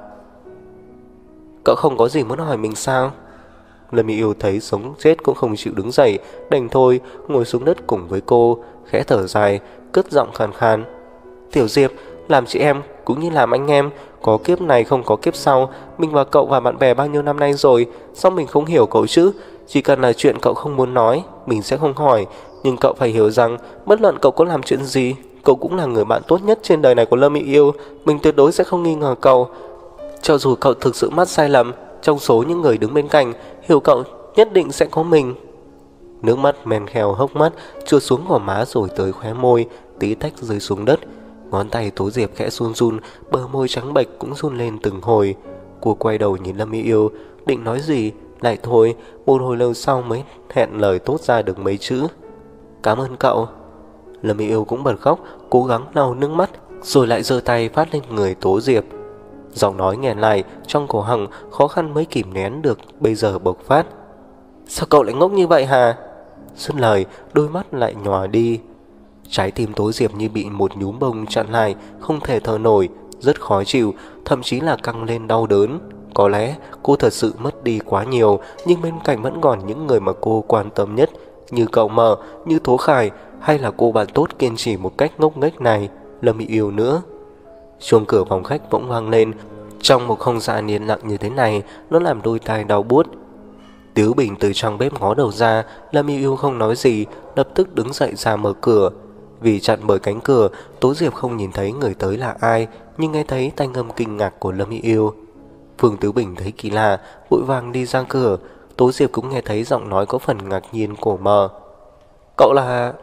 Cậu không có gì muốn hỏi mình sao? Lâm Yêu Yêu thấy sống chết cũng không chịu đứng dậy, đành thôi ngồi xuống đất cùng với cô, khẽ thở dài, cất giọng khàn khàn: Tiểu Diệp, làm chị em cũng như làm anh em, có kiếp này không có kiếp sau. Mình và cậu và bạn bè bao nhiêu năm nay rồi, sao mình không hiểu cậu chứ? Chỉ cần là chuyện cậu không muốn nói, mình sẽ không hỏi. Nhưng cậu phải hiểu rằng, bất luận cậu có làm chuyện gì, cậu cũng là người bạn tốt nhất trên đời này của Lâm Yêu Yêu. Mình tuyệt đối sẽ không nghi ngờ cậu. Cho dù cậu thực sự mắc sai lầm, trong số những người đứng bên cạnh, hiểu cậu nhất định sẽ có mình. Nước mắt men khèo hốc mắt trượt xuống gò má rồi tới khóe môi, tí tách rơi xuống đất. Ngón tay Tố Diệp khẽ run run, bờ môi trắng bệch cũng run lên từng hồi. Cô quay đầu nhìn Lâm Y Yêu, định nói gì, lại thôi, một hồi lâu sau mới hẹn lời tốt ra được mấy chữ. Cảm ơn cậu. Lâm Y Yêu cũng bật khóc, cố gắng lau nước mắt, rồi lại giơ tay phát lên người Tố Diệp. Giọng nói nghẹn lại, trong cổ họng khó khăn mới kìm nén được, bây giờ bộc phát. Sao cậu lại ngốc như vậy hả? Dứt lời, đôi mắt lại nhòa đi. Trái tim Tố Diệp như bị một nhúm bông chặn lại, không thể thở nổi, rất khó chịu, thậm chí là căng lên đau đớn. Có lẽ cô thật sự mất đi quá nhiều, nhưng bên cạnh vẫn còn những người mà cô quan tâm nhất, như cậu Mờ, như Tố Khải, hay là cô bạn tốt kiên trì một cách ngốc nghếch này, Lâm Y Yêu nữa. Chuông cửa phòng khách bỗng vang lên. Trong một không gian yên lặng như thế này, nó làm đôi tai đau buốt. Tiếu Bình từ trong bếp ngó đầu ra, Lâm Y Yêu không nói gì, lập tức đứng dậy ra mở cửa. Vì chặn bởi cánh cửa, Tố Diệp không nhìn thấy người tới là ai, nhưng nghe thấy thanh âm kinh ngạc của Lâm Y Yêu. Phương Tiếu Bình thấy kỳ lạ, vội vàng đi ra cửa. Tố Diệp cũng nghe thấy giọng nói có phần ngạc nhiên của Mờ. Cậu là...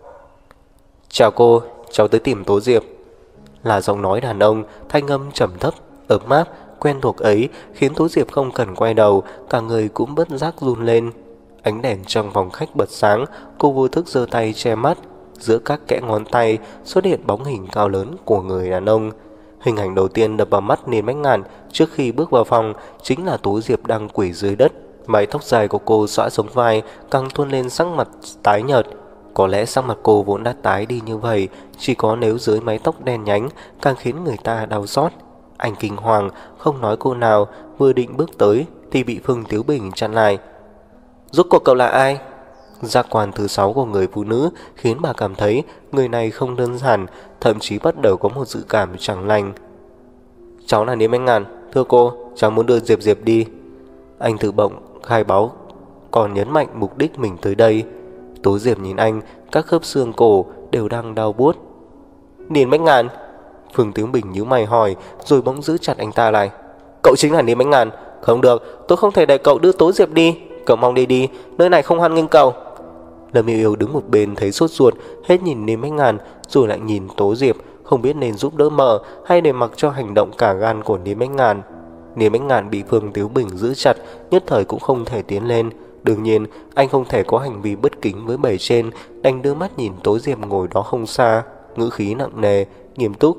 Chào cô, cháu tới tìm Tố Diệp. Là giọng nói đàn ông, thanh âm trầm thấp, ấm áp, quen thuộc ấy khiến Tố Diệp không cần quay đầu, cả người cũng bất giác run lên. Ánh đèn trong phòng khách bật sáng, cô vô thức giơ tay che mắt. Giữa các kẽ ngón tay xuất hiện bóng hình cao lớn của người đàn ông. Hình ảnh đầu tiên đập vào mắt Niên Bách Ngạn trước khi bước vào phòng chính là Tố Diệp đang quỳ dưới đất. Mái tóc dài của cô xõa xuống vai, càng tuôn lên sắc mặt tái nhợt. Có lẽ sắc mặt cô vốn đã tái đi như vậy, chỉ có nếu dưới mái tóc đen nhánh càng khiến người ta đau xót. Anh kinh hoàng, không nói cô nào, vừa định bước tới thì bị Phương Tiếu Bình chặn lại. Rốt cuộc cậu là ai? Giác quan thứ 6 của người phụ nữ khiến bà cảm thấy người này không đơn giản, thậm chí bắt đầu có một dự cảm chẳng lành. Cháu là Niên Bách Ngạn, thưa cô, cháu muốn đưa Diệp Diệp đi. Anh tự bỗng khai báo, còn nhấn mạnh mục đích mình tới đây. Tố Diệp nhìn anh, các khớp xương cổ đều đang đau buốt. Niên Bách Ngạn? Phương Tiếu Bình nhíu mày hỏi, rồi bỗng giữ chặt anh ta lại. Cậu chính là Niên Bách Ngạn? Không được, tôi không thể để cậu đưa Tố Diệp đi. Cậu mau đi đi, nơi này không hoan nghênh cậu. Lâm Yêu Yêu đứng một bên thấy sốt ruột, hết nhìn Niên Bách Ngạn rồi lại nhìn Tố Diệp, không biết nên giúp đỡ Mờ hay để mặc cho hành động cả gan của Niên Bách Ngạn. Niên Bách Ngạn bị Phương Tiếu Bình giữ chặt, nhất thời cũng không thể tiến lên. Đương nhiên, anh không thể có hành vi bất kính với bầy trên, đành đưa mắt nhìn Tố Diệp ngồi đó không xa, ngữ khí nặng nề, nghiêm túc.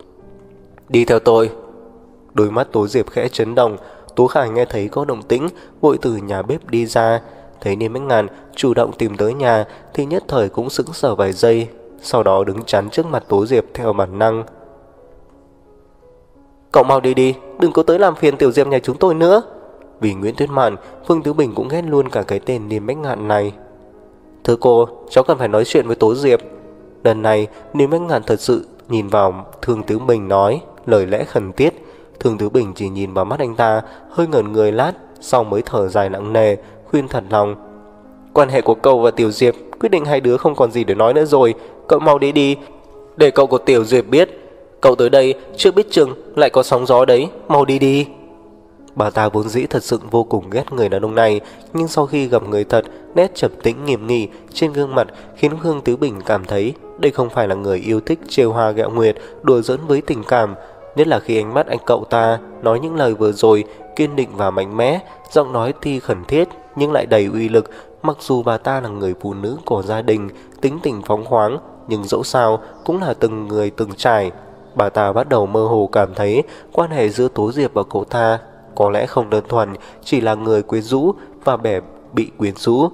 Đi theo tôi. Đôi mắt Tố Diệp khẽ chấn động. Tố Khải nghe thấy có động tĩnh, vội từ nhà bếp đi ra. Thấy Niên Bách Ngạn chủ động tìm tới nhà thì nhất thời cũng sững sờ vài giây, sau đó đứng chắn trước mặt Tố Diệp theo bản năng. Cậu mau đi đi, đừng có tới làm phiền tiểu Diệp nhà chúng tôi nữa. Vì Nguyễn Tuyết Mạn, Phương Tiếu Bình cũng ghét luôn cả cái tên Niên Bách Ngạn này. Thưa cô, cháu cần phải nói chuyện với Tố Diệp. Lần này Niên Bách Ngạn thật sự nhìn vào Thương Tiếu Bình nói, lời lẽ khẩn thiết. Thương Tiếu Bình chỉ nhìn vào mắt anh ta, hơi ngẩn người lát, sau mới thở dài nặng nề, khuyên thật lòng. Quan hệ của cậu và Tiểu Diệp, quyết định hai đứa không còn gì để nói nữa rồi. Cậu mau đi đi, để cậu của Tiểu Diệp biết. Cậu tới đây chưa biết chừng lại có sóng gió đấy, mau đi đi. Bà ta vốn dĩ thật sự vô cùng ghét người đàn ông này, nhưng sau khi gặp người thật, nét trầm tĩnh nghiêm nghị trên gương mặt khiến Hương Tứ Bình cảm thấy đây không phải là người yêu thích trêu hoa ghẹo nguyệt, đùa giỡn với tình cảm. Nhất là khi ánh mắt anh cậu ta nói những lời vừa rồi, kiên định và mạnh mẽ, giọng nói tuy khẩn thiết nhưng lại đầy uy lực. Mặc dù bà ta là người phụ nữ của gia đình, tính tình phóng khoáng, nhưng dẫu sao cũng là từng người từng trải. Bà ta bắt đầu mơ hồ cảm thấy quan hệ giữa Tố Diệp và cậu ta có lẽ không đơn thuần chỉ là người quyến rũ và bè bị quyến rũ.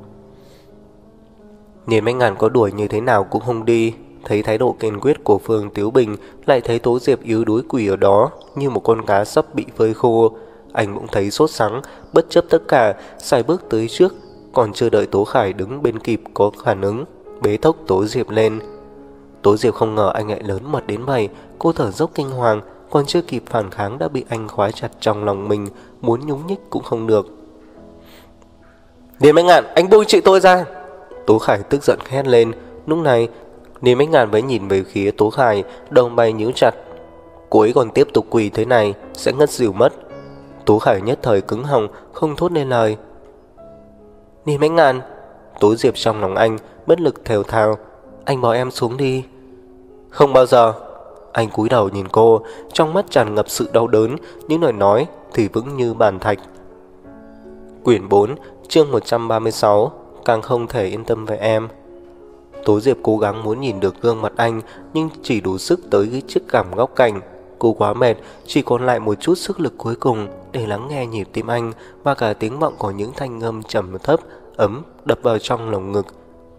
Niên Bách Ngạn có đuổi như thế nào cũng không đi. Thấy thái độ kiên quyết của Phương Tiếu Bình, lại thấy Tố Diệp yếu đuối quỳ ở đó như một con cá sắp bị phơi khô. Anh cũng thấy sốt sắng, bất chấp tất cả, sải bước tới trước. Còn chưa đợi Tố Khải đứng bên kịp có phản ứng, bế tốc Tố Diệp lên. Tố Diệp không ngờ anh lại lớn mật đến vậy. Cô thở dốc kinh hoàng, còn chưa kịp phản kháng đã bị anh khóa chặt trong lòng mình, muốn nhúng nhích cũng không được. Niên Bách Ngạn, anh buông chị tôi ra. Tố Khải tức giận hét lên. Lúc này Niên Bách Ngạn mới nhìn về phía Tố Khải, đầu mày nhíu chặt. Cô ấy còn tiếp tục quỳ thế này sẽ ngất xỉu mất. Tố Khải nhất thời cứng họng, không thốt nên lời. Niên Bách Ngạn. Tố Diệp trong lòng anh bất lực thều thào. Anh bỏ em xuống đi. Không bao giờ. Anh cúi đầu nhìn cô, trong mắt tràn ngập sự đau đớn, những lời nói thì vững như bàn thạch. Quyển 4, chương 136. Càng không thể yên tâm về em. Tố Diệp cố gắng muốn nhìn được gương mặt anh, nhưng chỉ đủ sức tới cái chiếc cằm góc cạnh. Cô quá mệt, chỉ còn lại một chút sức lực cuối cùng để lắng nghe nhịp tim anh và cả tiếng vọng của những thanh âm trầm thấp, ấm đập vào trong lồng ngực.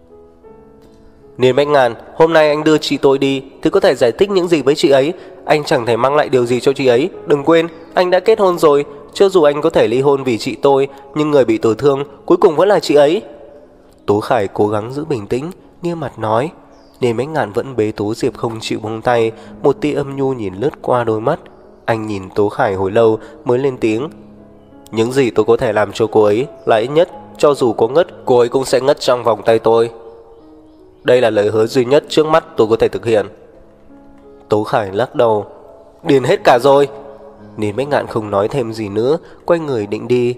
Niên Bách Ngạn, hôm nay anh đưa chị tôi đi thì có thể giải thích những gì với chị ấy. Anh chẳng thể mang lại điều gì cho chị ấy. Đừng quên, anh đã kết hôn rồi. Cho dù anh có thể ly hôn vì chị tôi, nhưng người bị tổn thương cuối cùng vẫn là chị ấy. Tố Khải cố gắng giữ bình tĩnh, nghiêm mặt nói. Niên Bách Ngạn vẫn bế Tố Diệp không chịu buông tay. Một tia âm nhu nhìn lướt qua đôi mắt. Anh nhìn Tố Khải hồi lâu mới lên tiếng. Những gì tôi có thể làm cho cô ấy là ít nhất, cho dù có ngất, cô ấy cũng sẽ ngất trong vòng tay tôi. Đây là lời hứa duy nhất trước mắt tôi có thể thực hiện. Tố Khải lắc đầu. Điên hết cả rồi. Niên Bách Ngạn không nói thêm gì nữa, quay người định đi.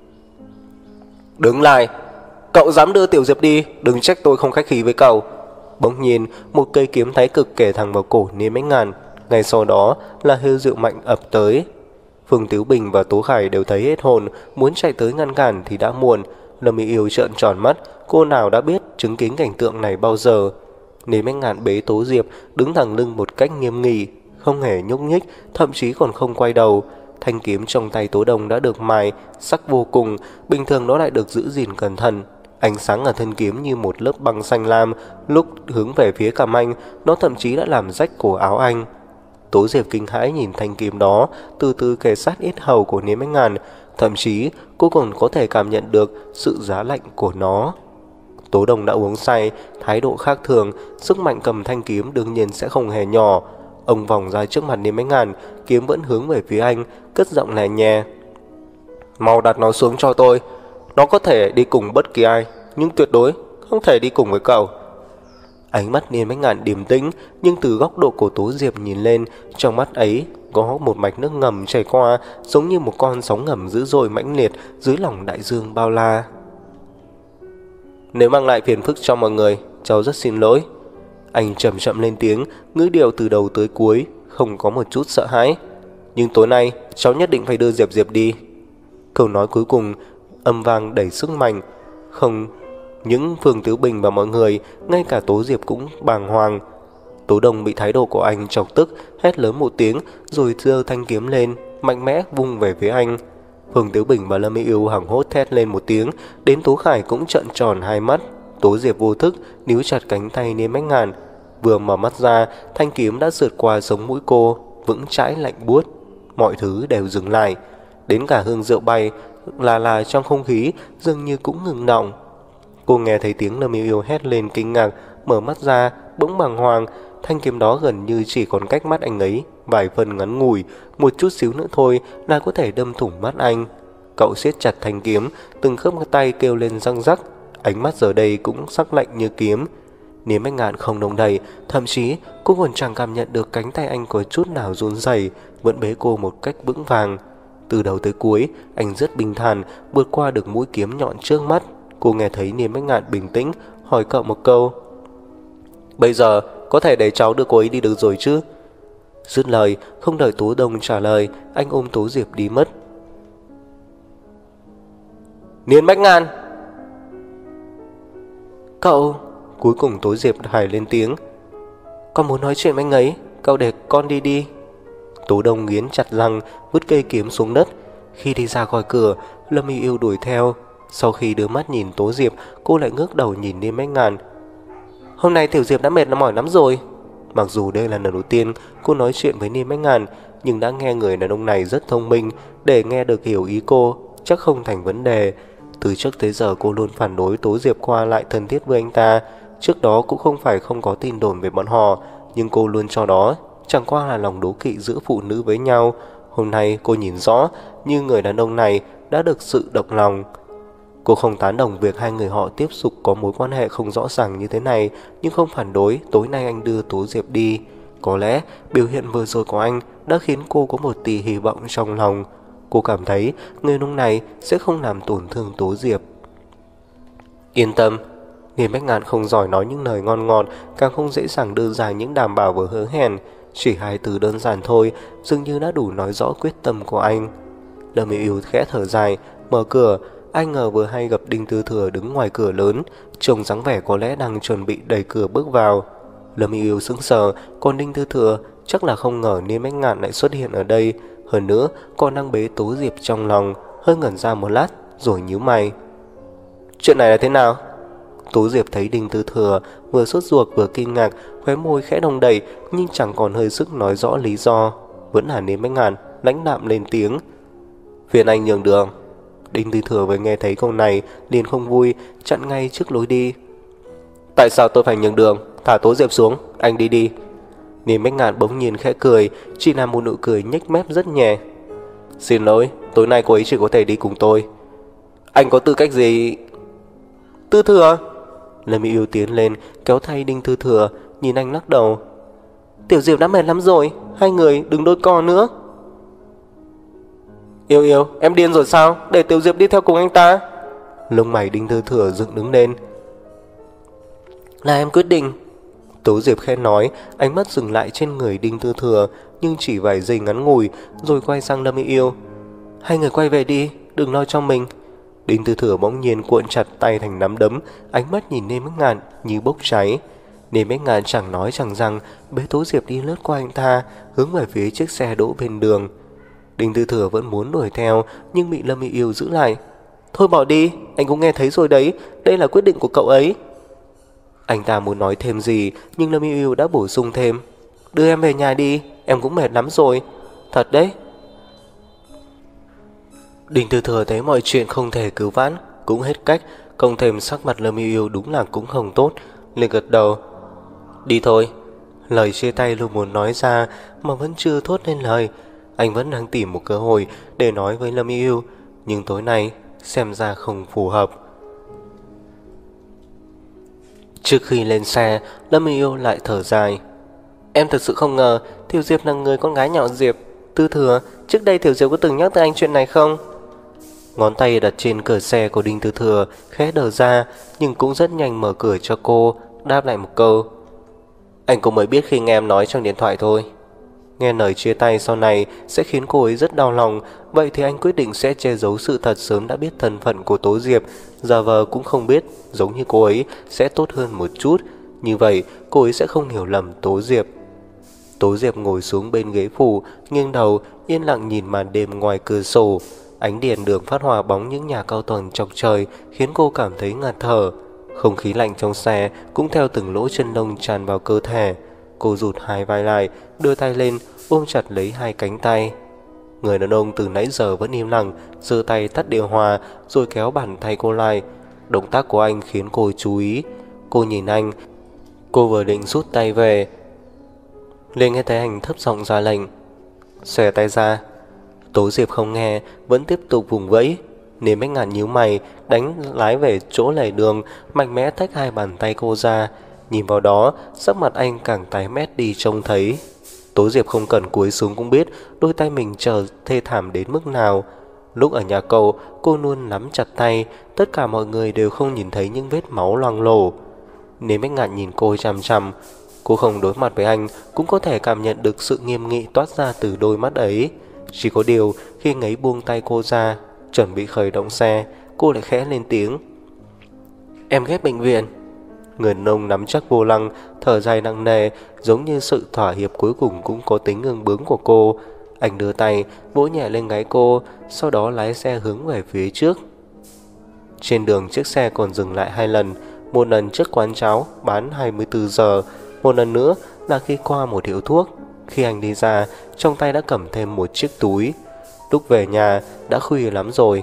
Đứng lại. Cậu dám đưa Tiểu Diệp đi, đừng trách tôi không khách khí với cậu. Bỗng nhiên một cây kiếm thái cực kề thẳng vào cổ Niên Bách Ngạn. Ngay sau đó là hơi rượu mạnh ập tới. Phương Tiếu Bình và Tố Khải đều thấy hết hồn, muốn chạy tới ngăn cản thì đã muộn. Lâm Mỹ Yêu trợn tròn mắt, cô nào đã biết chứng kiến cảnh tượng này bao giờ. Niên Bách Ngạn bế Tố Diệp đứng thẳng lưng một cách nghiêm nghị, không hề nhúc nhích, thậm chí còn không quay đầu. Thanh kiếm trong tay Tố Đồng đã được mài sắc vô cùng, bình thường nó lại được giữ gìn cẩn thận. Ánh sáng ở thân kiếm như một lớp băng xanh lam, lúc hướng về phía Cam Anh, nó thậm chí đã làm rách cổ áo anh. Tố Diệp kinh hãi nhìn thanh kiếm đó từ từ kề sát yết hầu của Niên Bách Ngạn, thậm chí cô còn có thể cảm nhận được sự giá lạnh của nó. Tố Đồng đã uống say, thái độ khác thường, sức mạnh cầm thanh kiếm đương nhiên sẽ không hề nhỏ. Ông vòng ra trước mặt Niên Bách Ngạn, kiếm vẫn hướng về phía anh, cất giọng lè nhẹ. Mau đặt nó xuống cho tôi. Nó có thể đi cùng bất kỳ ai, nhưng tuyệt đối không thể đi cùng với cậu. Ánh mắt Niên Bách Ngạn điềm tĩnh, nhưng từ góc độ của Tố Diệp nhìn lên, trong mắt ấy có một mạch nước ngầm chảy qua, giống như một con sóng ngầm dữ dội mãnh liệt dưới lòng đại dương bao la. Nếu mang lại phiền phức cho mọi người, cháu rất xin lỗi. Anh chậm chậm lên tiếng, ngữ điệu từ đầu tới cuối không có một chút sợ hãi. Nhưng tối nay cháu nhất định phải đưa Diệp Diệp đi. Câu nói cuối cùng âm vang đầy sức mạnh. Không những Phương Tiếu Bình và mọi người, ngay cả Tố Diệp cũng bàng hoàng. Tố Đồng bị thái độ của anh chọc tức, hét lớn một tiếng rồi giơ thanh kiếm lên, mạnh mẽ vung về phía anh. Phương Tiếu Bình và Lâm Mỹ Yêu hoảng hốt thét lên một tiếng, đến Tố Khải cũng trợn tròn hai mắt. Tố Diệp vô thức níu chặt cánh tay Niên Bách Ngạn, vừa mở mắt ra, thanh kiếm đã sượt qua sống mũi cô, vững chãi lạnh buốt. Mọi thứ đều dừng lại, đến cả hương rượu bay là trong không khí dường như cũng ngừng động. Cô nghe thấy tiếng Lâm Yêu Yêu hét lên kinh ngạc, mở mắt ra, bỗng bàng hoàng. Thanh kiếm đó gần như chỉ còn cách mắt anh ấy vài phần ngắn ngủi, một chút xíu nữa thôi là có thể đâm thủng mắt anh. Cậu siết chặt thanh kiếm, từng khớp tay kêu lên răng rắc, ánh mắt giờ đây cũng sắc lạnh như kiếm. Niên Bách Ngạn không động đậy, thậm chí cô còn chẳng cảm nhận được cánh tay anh có chút nào run rẩy, vẫn bế cô một cách vững vàng. Từ đầu tới cuối, anh rất bình thản vượt qua được mũi kiếm nhọn trước mắt. Cô nghe thấy Niên Bách Ngạn bình tĩnh hỏi cậu một câu. Bây giờ có thể để cháu đưa cô ấy đi được rồi chứ? Dứt lời, không đợi Tố Đồng trả lời, anh ôm Tố Diệp đi mất. Niên Bách Ngạn! Cậu! Cuối cùng Tố Diệp hài lên tiếng. Con muốn nói chuyện với anh ấy, cậu để con đi đi. Tố Đồng nghiến chặt răng, vứt cây kiếm xuống đất. Khi đi ra khỏi cửa, Lâm Y Yêu đuổi theo. Sau khi đưa mắt nhìn Tố Diệp, cô lại ngước đầu nhìn Niên Bách Ngạn. Hôm nay Tiểu Diệp đã mệt mỏi lắm rồi. Mặc dù đây là lần đầu tiên cô nói chuyện với Niên Bách Ngạn, nhưng đã nghe người đàn ông này rất thông minh, để nghe được hiểu ý cô chắc không thành vấn đề. Từ trước tới giờ cô luôn phản đối Tố Diệp qua lại thân thiết với anh ta. Trước đó cũng không phải không có tin đồn về bọn họ, nhưng cô luôn cho đó chẳng qua là lòng đố kỵ giữa phụ nữ với nhau. Hôm nay cô nhìn rõ như người đàn ông này đã được sự động lòng. Cô không tán đồng việc hai người họ tiếp tục có mối quan hệ không rõ ràng như thế này, nhưng không phản đối tối nay anh đưa Tố Diệp đi. Có lẽ biểu hiện vừa rồi của anh đã khiến cô có một tí hy vọng trong lòng. Cô cảm thấy người nông này sẽ không làm tổn thương Tố Diệp. Yên tâm. Niên Bách Ngạn không giỏi nói những lời ngon ngọt, càng không dễ dàng đưa ra những đảm bảo và hứa hẹn. Chỉ hai từ đơn giản thôi dường như đã đủ nói rõ quyết tâm của anh. Lâm Yêu Yêu khẽ thở dài, mở cửa. Anh ngờ vừa hay gặp Đinh Tư Thừa đứng ngoài cửa lớn, trông dáng vẻ có lẽ đang chuẩn bị đẩy cửa bước vào. Lâm Yêu Yêu sững sờ, còn Đinh Tư Thừa chắc là không ngờ Niên Bách Ngạn lại xuất hiện ở đây. Hơn nữa còn đang bế Tố Diệp trong lòng, hơi ngẩn ra một lát rồi nhíu mày. Chuyện này là thế nào? Tố Diệp thấy Đinh Tư Thừa vừa sốt ruột vừa kinh ngạc, khóe môi khẽ động đậy nhưng chẳng còn hơi sức nói rõ lý do. Vẫn là Niên Bách Ngạn lãnh đạm lên tiếng. Phiền anh nhường đường. Đinh Tư Thừa vừa nghe thấy câu này liền không vui, chặn ngay trước lối đi. Tại sao tôi phải nhường đường? Thả Tố Diệp xuống, anh đi đi. Niên Bách Ngạn bỗng nhiên khẽ cười, chỉ là một nụ cười nhếch mép rất nhẹ. Xin lỗi, tối nay cô ấy chỉ có thể đi cùng tôi. Anh có tư cách gì? Tư Thừa. Lâm Mỹ Yêu tiến lên kéo thay Đinh Tư Thừa, nhìn anh lắc đầu. Tiểu Diệp đã mệt lắm rồi, hai người đừng đôi co nữa. Yêu Yêu, em điên rồi sao? Để Tiểu Diệp đi theo cùng anh ta. Lông mày Đinh Tư Thừa dựng đứng lên. Là em quyết định. Tố Diệp khẽ nói, ánh mắt dừng lại trên người Đinh Tư Thừa, nhưng chỉ vài giây ngắn ngủi, rồi quay sang Lâm Mỹ Yêu. Hai người quay về đi, đừng lo cho mình. Đinh Tư Thừa bỗng nhiên cuộn chặt tay thành nắm đấm, ánh mắt nhìn Niên Bách Ngạn như bốc cháy. Niên Bách Ngạn chẳng nói chẳng rằng, bế Tố Diệp đi lướt qua anh ta, hướng về phía chiếc xe đỗ bên đường. Đinh Tư Thừa vẫn muốn đuổi theo, nhưng bị Lâm Mỹ Yêu giữ lại. Thôi bỏ đi, anh cũng nghe thấy rồi đấy, đây là quyết định của cậu ấy. Anh ta muốn nói thêm gì, nhưng Lâm Yêu Yêu đã bổ sung thêm. Đưa em về nhà đi, em cũng mệt lắm rồi. Thật đấy. Đinh Tư Thừa thấy mọi chuyện không thể cứu vãn, cũng hết cách, cộng thêm sắc mặt Lâm Yêu Yêu đúng là cũng không tốt, liền gật đầu. Đi thôi. Lời chia tay luôn muốn nói ra mà vẫn chưa thốt lên lời. Anh vẫn đang tìm một cơ hội để nói với Lâm Yêu Yêu, nhưng tối nay xem ra không phù hợp. Trước khi lên xe, Lâm Yêu Yêu lại thở dài. Em thật sự không ngờ Tiểu Diệp là người con gái nhỏ Diệp. Tư Thừa, trước đây Tiểu Diệp có từng nhắc tới anh chuyện này không? Ngón tay đặt trên cửa xe của Đinh Tư Thừa khẽ đờ ra, nhưng cũng rất nhanh mở cửa cho cô, đáp lại một câu. Anh cũng mới biết khi nghe em nói trong điện thoại thôi. Nghe lời chia tay sau này sẽ khiến cô ấy rất đau lòng, vậy thì anh quyết định sẽ che giấu sự thật sớm đã biết thân phận của Tố Diệp, giả vờ cũng không biết, giống như cô ấy sẽ tốt hơn một chút. Như vậy cô ấy sẽ không hiểu lầm Tố Diệp. Tố Diệp ngồi xuống bên ghế phụ, nghiêng đầu yên lặng nhìn màn đêm ngoài cửa sổ. Ánh đèn đường phát hòa bóng những nhà cao tầng chọc trời khiến cô cảm thấy ngạt thở. Không khí lạnh trong xe cũng theo từng lỗ chân lông tràn vào cơ thể. Cô rụt hai vai lại, đưa tay lên ôm chặt lấy hai cánh tay. Người đàn ông từ nãy giờ vẫn im lặng, giơ tay tắt điều hòa rồi kéo bàn tay cô lại. Động tác của anh khiến cô chú ý. Cô nhìn anh, cô vừa định rút tay về, liền nghe thấy anh thấp giọng ra lệnh. Xòe tay ra. Tố Diệp không nghe, vẫn tiếp tục vùng vẫy. Niên Bách Ngạn nhíu mày, đánh lái về chỗ lề đường, mạnh mẽ tách hai bàn tay cô ra. Nhìn vào đó, sắc mặt anh càng tái mét đi trông thấy. Tố Diệp không cần cúi xuống cũng biết đôi tay mình chờ thê thảm đến mức nào. Lúc ở nhà cầu, cô luôn nắm chặt tay, tất cả mọi người đều không nhìn thấy những vết máu loang lổ. Niên Bách Ngạn nhìn cô chằm chằm. Cô không đối mặt với anh cũng có thể cảm nhận được sự nghiêm nghị toát ra từ đôi mắt ấy. Chỉ có điều khi anh ấy buông tay cô ra, chuẩn bị khởi động xe, cô lại khẽ lên tiếng. Em ghét bệnh viện. Người đàn ông nắm chắc vô lăng, thở dài nặng nề, giống như sự thỏa hiệp cuối cùng cũng có tính ương bướng của cô. Anh đưa tay vỗ nhẹ lên gáy cô, sau đó lái xe hướng về phía trước. Trên đường chiếc xe còn dừng lại hai lần, một lần trước quán cháo bán 24 giờ, một lần nữa là khi qua một hiệu thuốc. Khi anh đi ra, trong tay đã cầm thêm một chiếc túi. Lúc về nhà đã khuya lắm rồi.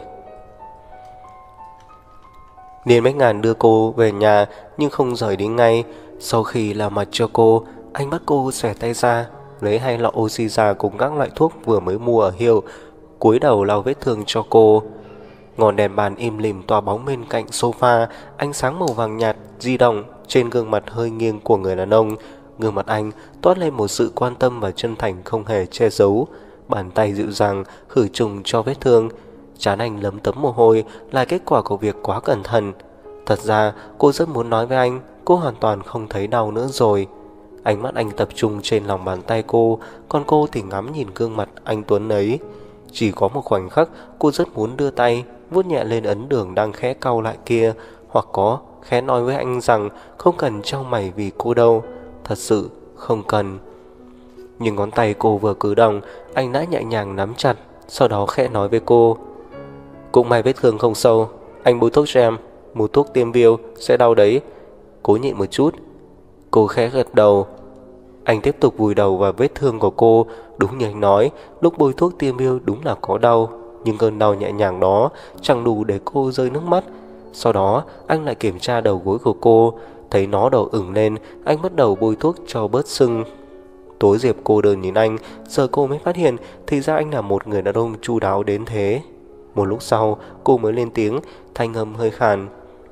Niên Bách Ngạn đưa cô về nhà nhưng không rời đi ngay. Sau khi làm mặt cho cô, anh bắt cô xòe tay ra, lấy hai lọ oxy ra cùng các loại thuốc vừa mới mua ở hiệu, cúi đầu lau vết thương cho cô. Ngọn đèn bàn im lìm tỏa bóng bên cạnh sofa, ánh sáng màu vàng nhạt di động trên gương mặt hơi nghiêng của người đàn ông. Gương mặt anh toát lên một sự quan tâm và chân thành không hề che giấu. Bàn tay dịu dàng khử trùng cho vết thương. Trán anh lấm tấm mồ hôi là kết quả của việc quá cẩn thận. Thật ra cô rất muốn nói với anh cô hoàn toàn không thấy đau nữa rồi. Ánh mắt anh tập trung trên lòng bàn tay cô, còn cô thì ngắm nhìn gương mặt anh tuấn ấy. Chỉ có một khoảnh khắc cô rất muốn đưa tay vuốt nhẹ lên ấn đường đang khẽ cau lại kia, hoặc có khẽ nói với anh rằng không cần trao mày vì cô đâu, thật sự không cần. Nhưng ngón tay cô vừa cử động, anh đã nhẹ nhàng nắm chặt, sau đó khẽ nói với cô: cũng may vết thương không sâu, anh bôi thuốc cho em, một thuốc tiêm viêu sẽ đau đấy, cố nhịn một chút. Cô khẽ gật đầu. Anh tiếp tục vùi đầu vào vết thương của cô. Đúng như anh nói, lúc bôi thuốc tiêm viêu đúng là có đau, nhưng cơn đau nhẹ nhàng đó chẳng đủ để cô rơi nước mắt. Sau đó anh lại kiểm tra đầu gối của cô, thấy nó đỏ ửng lên, anh bắt đầu bôi thuốc cho bớt sưng. Tối Diệp cô đơn nhìn anh, giờ cô mới phát hiện thì ra anh là một người đàn ông chu đáo đến thế. Một lúc sau cô mới lên tiếng, thanh âm hơi khàn: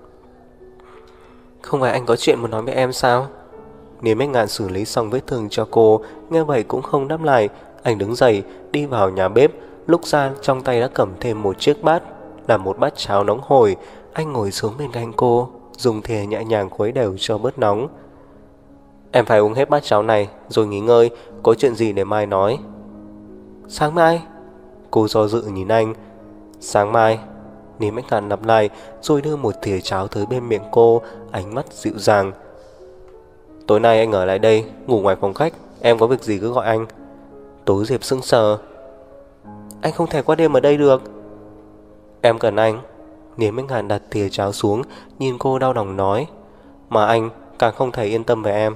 không phải anh có chuyện muốn nói với em sao? Niềm Bách Ngạn xử lý xong vết thương cho cô, nghe vậy cũng không đáp lại. Anh đứng dậy đi vào nhà bếp, lúc ra trong tay đã cầm thêm một chiếc bát, là một bát cháo nóng hổi. Anh ngồi xuống bên cạnh cô, dùng thìa nhẹ nhàng khuấy đều cho bớt nóng. Em phải uống hết bát cháo này rồi nghỉ ngơi, có chuyện gì để mai nói. Sáng mai? Cô do dự nhìn anh. Sáng mai. Niềm Bách Ngạn lặp lại rồi đưa một thìa cháo tới bên miệng cô, ánh mắt dịu dàng. Tối nay anh ở lại đây, ngủ ngoài phòng khách, em có việc gì cứ gọi anh. Tố Diệp sững sờ. Anh không thể qua đêm ở đây được. Em cần anh. Niềm Bách Ngạn đặt thìa cháo xuống, nhìn cô đau lòng nói. Mà anh càng không thể yên tâm về em.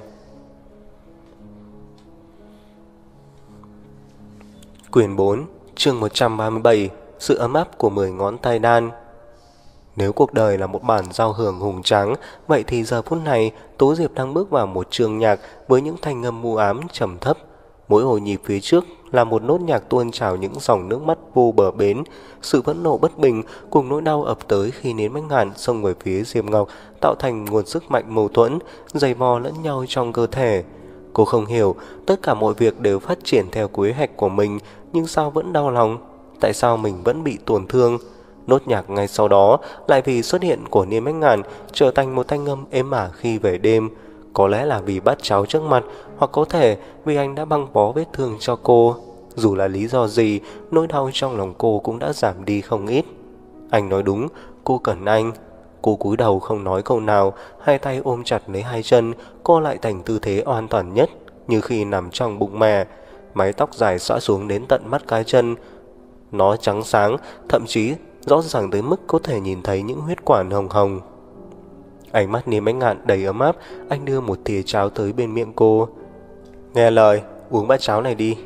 Quyển 4, chương 137, sự ấm áp của 10 ngón tay đan. Nếu cuộc đời là một bản giao hưởng hùng tráng, vậy thì giờ phút này Tố Diệp đang bước vào một trường nhạc với những thanh âm u ám trầm thấp. Mỗi hồi nhịp phía trước là một nốt nhạc tuôn trào những dòng nước mắt vô bờ bến. Sự phẫn nộ bất bình cùng nỗi đau ập tới khi Niến Bách Ngạn xông về phía Diệp Ngọc, tạo thành nguồn sức mạnh mâu thuẫn, giày vò lẫn nhau trong cơ thể. Cô không hiểu, tất cả mọi việc đều phát triển theo kế hoạch của mình, nhưng sao vẫn đau lòng? Tại sao mình vẫn bị tổn thương? Nốt nhạc ngay sau đó lại vì xuất hiện của Niên Bách Ngạn trở thành một thanh âm êm ả khi về đêm. Có lẽ là vì bát cháo trước mặt, hoặc có thể vì anh đã băng bó vết thương cho cô. Dù là lý do gì, nỗi đau trong lòng cô cũng đã giảm đi không ít. Anh nói đúng, cô cần anh. Cô cúi đầu không nói câu nào, hai tay ôm chặt lấy hai chân, co lại thành tư thế an toàn nhất, như khi nằm trong bụng mẹ. Mái tóc dài xõa xuống đến tận mắt cái chân. Nó trắng sáng, thậm chí rõ ràng tới mức có thể nhìn thấy những huyết quản hồng hồng. Ánh mắt Niên Bách Ngạn đầy ấm áp, anh đưa một thìa cháo tới bên miệng cô. Nghe lời, uống bát cháo này đi.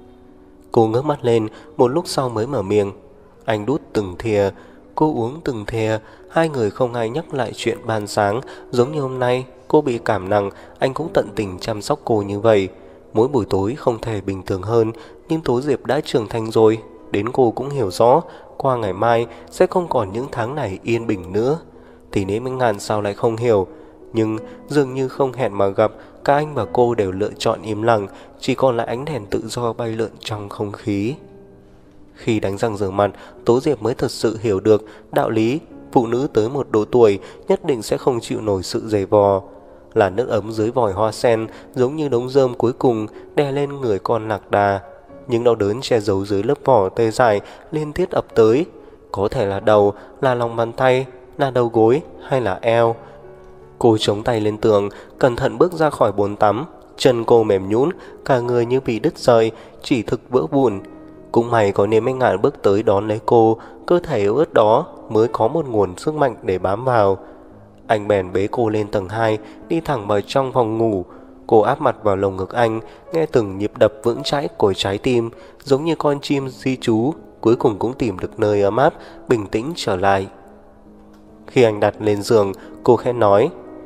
Cô ngước mắt lên, một lúc sau mới mở miệng. Anh đút từng thìa, cô uống từng thìa. Hai người không ai nhắc lại chuyện ban sáng. Giống như hôm nay cô bị cảm nặng, anh cũng tận tình chăm sóc cô như vậy. Mỗi buổi tối không thể bình thường hơn. Nhưng Tố Diệp đã trưởng thành rồi, đến cô cũng hiểu rõ qua ngày mai sẽ không còn những tháng này yên bình nữa. Thì Niến Bách Ngạn sao lại không hiểu. Nhưng dường như không hẹn mà gặp, cả anh và cô đều lựa chọn im lặng, chỉ còn lại ánh đèn tự do bay lượn trong không khí. Khi đánh răng rửa mặt, Tố Diệp mới thật sự hiểu được đạo lý phụ nữ tới một độ tuổi nhất định sẽ không chịu nổi sự giày vò. Là nước ấm dưới vòi hoa sen, giống như đống rơm cuối cùng đè lên người con lạc đà. Nhưng đau đớn che giấu dưới lớp vỏ tê dài liên tiếp ập tới. Có thể là đầu, là lòng bàn tay, là đầu gối hay là eo. Cô chống tay lên tường, cẩn thận bước ra khỏi bồn tắm. Chân cô mềm nhũn, cả người như bị đứt rời, chỉ thực vỡ vụn. Cũng may có Niên Bách Ngạn bước tới đón lấy cô, cơ thể yếu ớt đó mới có một nguồn sức mạnh để bám vào. Anh bèn bế cô lên tầng 2, đi thẳng vào trong phòng ngủ. Cô áp mặt vào lồng ngực anh, nghe từng nhịp đập vững chãi của trái tim, giống như con chim di trú, cuối cùng cũng tìm được nơi ấm áp, bình tĩnh trở lại. Khi anh đặt lên giường, cô khẽ nói: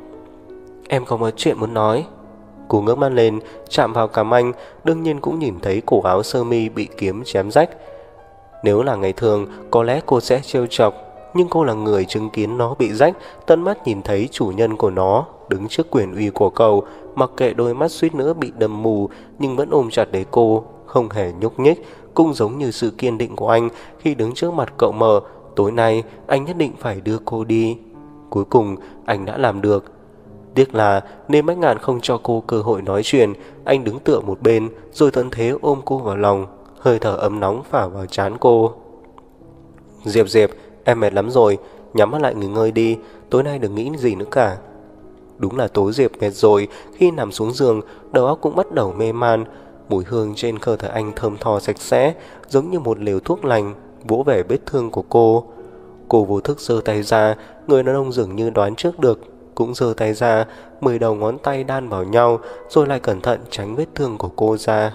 Em có một chuyện muốn nói. Cô ngước mắt lên, chạm vào cằm anh, đương nhiên cũng nhìn thấy cổ áo sơ mi bị kiếm chém rách. Nếu là ngày thường, có lẽ cô sẽ trêu chọc, nhưng cô là người chứng kiến nó bị rách, tận mắt nhìn thấy chủ nhân của nó đứng trước quyền uy của cậu, mặc kệ đôi mắt suýt nữa bị đâm mù, nhưng vẫn ôm chặt lấy cô, không hề nhúc nhích. cũng giống như sự kiên định của anh khi đứng trước mặt cậu Mờ. Tối nay anh nhất định phải đưa cô đi. Cuối cùng anh đã làm được. Tiếc là nên Bách Ngạn không cho cô cơ hội nói chuyện. Anh đứng tựa một bên rồi thuận thế ôm cô vào lòng, hơi thở ấm nóng phả vào trán cô. Diệp, em mệt lắm rồi, nhắm mắt lại nghỉ ngơi đi, tối nay đừng nghĩ gì nữa cả. Đúng là Tố Diệp mệt rồi. Khi nằm xuống giường, đầu óc cũng bắt đầu mê man. Mùi hương trên cơ thể anh thơm tho sạch sẽ, giống như một liều thuốc lành vỗ về vết thương của cô. Cô vô thức giơ tay ra. Người đàn ông dường như đoán trước được, cũng giơ tay ra, 10 đầu ngón tay đan vào nhau, rồi lại cẩn thận tránh vết thương của cô ra.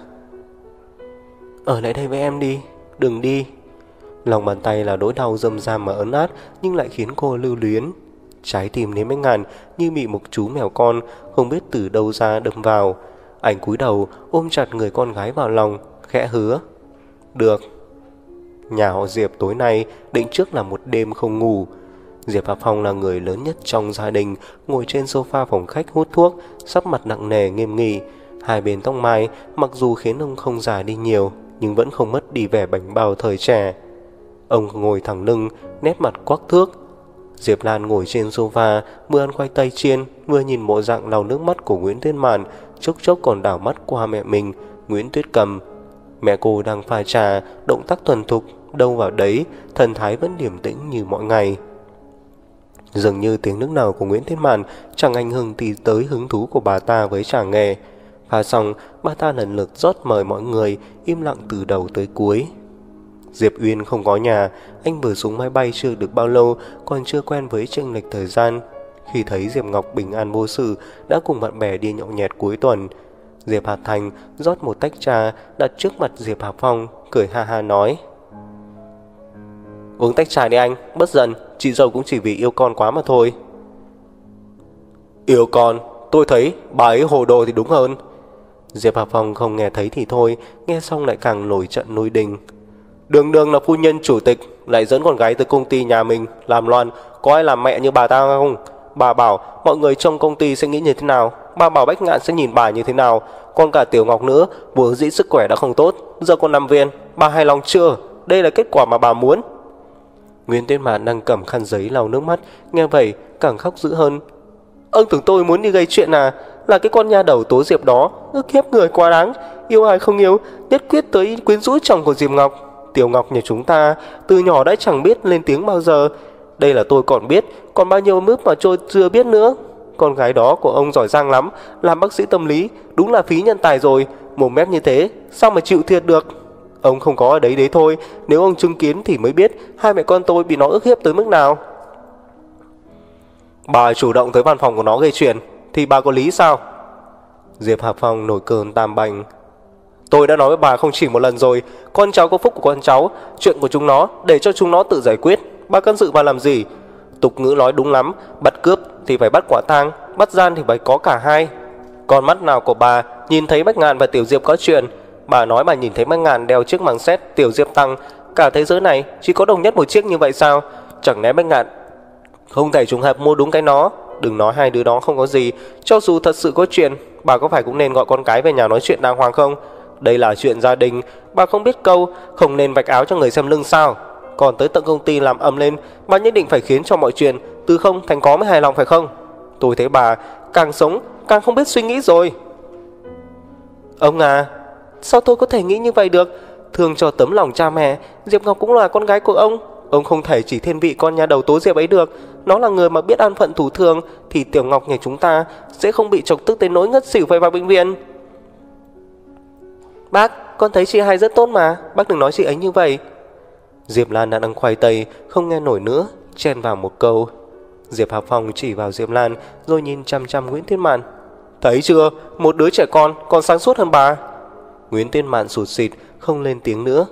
Ở lại đây với em đi, đừng đi. Lòng bàn tay là nỗi đau râm ram mà ớn át, nhưng lại khiến cô lưu luyến. Trái tim Lý Bách Ngạn như bị một chú mèo con không biết từ đâu ra đâm vào. Anh cúi đầu ôm chặt người con gái vào lòng, khẽ hứa: được. Nhà họ Diệp tối nay định trước là một đêm không ngủ. Diệp Hà Phong là người lớn nhất trong gia đình, ngồi trên sofa phòng khách hút thuốc, sắc mặt nặng nề nghiêm nghị. Hai bên tóc mai mặc dù khiến ông không già đi nhiều, nhưng vẫn không mất đi vẻ bảnh bao thời trẻ. Ông ngồi thẳng lưng, nét mặt quắc thước. Diệp Lan ngồi trên sofa, vừa ăn khoai tây chiên, vừa nhìn bộ dạng lau nước mắt của Nguyễn Tuyết Mạn, chốc chốc còn đảo mắt qua mẹ mình, Nguyễn Tuyết Cầm. Mẹ cô đang pha trà, động tác thuần thục, đâu vào đấy, thần thái vẫn điềm tĩnh như mọi ngày. Dường như tiếng nước nào của Nguyễn Tuyết Mạn chẳng ảnh hưởng tí tới hứng thú của bà ta với trà nghề. Pha xong, bà ta lần lượt rót mời mọi người, im lặng từ đầu tới cuối. Diệp Uyên không có nhà. Anh vừa xuống máy bay chưa được bao lâu, còn chưa quen với chênh lệch thời gian. Khi thấy Diệp Ngọc bình an vô sự, đã cùng bạn bè đi nhậu nhẹt cuối tuần. Diệp Hà Thành rót một tách trà đặt trước mặt Diệp Hà Phong, cười ha ha nói: uống tách trà đi anh, bất giận, chị dâu cũng chỉ vì yêu con quá mà thôi. Yêu con? Tôi thấy bà ấy hồ đồ thì đúng hơn. Diệp Hà Phong không nghe thấy thì thôi, nghe xong lại càng nổi trận nổi đình. Đường đường là phu nhân chủ tịch, lại dẫn con gái tới công ty nhà mình làm loạn, có ai làm mẹ như bà ta không? Bà bảo mọi người trong công ty sẽ nghĩ như thế nào? Bà bảo Bách Ngạn sẽ nhìn bà như thế nào? Còn cả Tiểu Ngọc nữa, vốn dĩ sức khỏe đã không tốt, giờ còn nằm viện. Bà hài lòng chưa? Đây là kết quả mà bà muốn. Nguyễn Tuyết Mạn đang cầm khăn giấy lau nước mắt, nghe vậy càng khóc dữ hơn. Ông tưởng tôi muốn đi gây chuyện à? Là cái con nha đầu Tố Diệp đó, ức hiếp người quá đáng, yêu ai không yêu, nhất quyết tới quyến rũ chồng của Diệp Ngọc. Tiểu Ngọc nhà chúng ta từ nhỏ đã chẳng biết lên tiếng bao giờ. Đây là tôi còn biết, còn bao nhiêu mướp mà tôi chưa biết nữa. Con gái đó của ông giỏi giang lắm, làm bác sĩ tâm lý, đúng là phí nhân tài rồi. Mồm mép như thế, sao mà chịu thiệt được? Ông không có ở đấy thôi, nếu ông chứng kiến thì mới biết hai mẹ con tôi bị nó ức hiếp tới mức nào. Bà chủ động tới văn phòng của nó gây chuyện, thì bà có lý sao? Diệp Hà Phong nổi cơn tam bành. Tôi đã nói với bà không chỉ một lần rồi, con cháu có phúc của con cháu, chuyện của chúng nó để cho chúng nó tự giải quyết, bà can dự vào làm gì? Tục ngữ nói đúng lắm, bắt cướp thì phải bắt quả tang, bắt gian thì phải có cả hai. Con mắt nào của bà nhìn thấy Bách Ngạn và Tiểu Diệp có chuyện? Bà nói bà nhìn thấy Bách Ngạn đeo chiếc màng sét, Tiểu Diệp tăng. Cả thế giới này chỉ có đồng nhất một chiếc như vậy sao? Chẳng lẽ Bách Ngạn không thể trùng hợp mua đúng cái nó? Đừng nói hai đứa đó không có gì, cho dù thật sự có chuyện, bà có phải cũng nên gọi con cái về nhà nói chuyện đàng hoàng không? Đây là chuyện gia đình, bà không biết câu không nên vạch áo cho người xem lưng sao? Còn tới tận công ty làm ầm lên, bà nhất định phải khiến cho mọi chuyện từ không thành có mới hài lòng phải không? Tôi thấy bà càng sống càng không biết suy nghĩ rồi. Ông à, sao tôi có thể nghĩ như vậy được? Thương cho tấm lòng cha mẹ, Diệp Ngọc cũng là con gái của ông không thể chỉ thiên vị con nhà đầu Tố Diệp ấy được. Nó là người mà biết an phận thủ thường, thì Tiểu Ngọc nhà chúng ta sẽ không bị chọc tức tới nỗi ngất xỉu phải vào bệnh viện. Bác, con thấy chị hai rất tốt mà, bác đừng nói chị ấy như vậy. Diệp Lan đã đang khoai tây, không nghe nổi nữa, chen vào một câu. Diệp Hà Phong chỉ vào Diệp Lan, rồi nhìn chăm chăm Nguyễn Tuyết Mạn. Thấy chưa, một đứa trẻ con còn sáng suốt hơn bà. Nguyễn Tuyết Mạn sụt sịt, không lên tiếng nữa.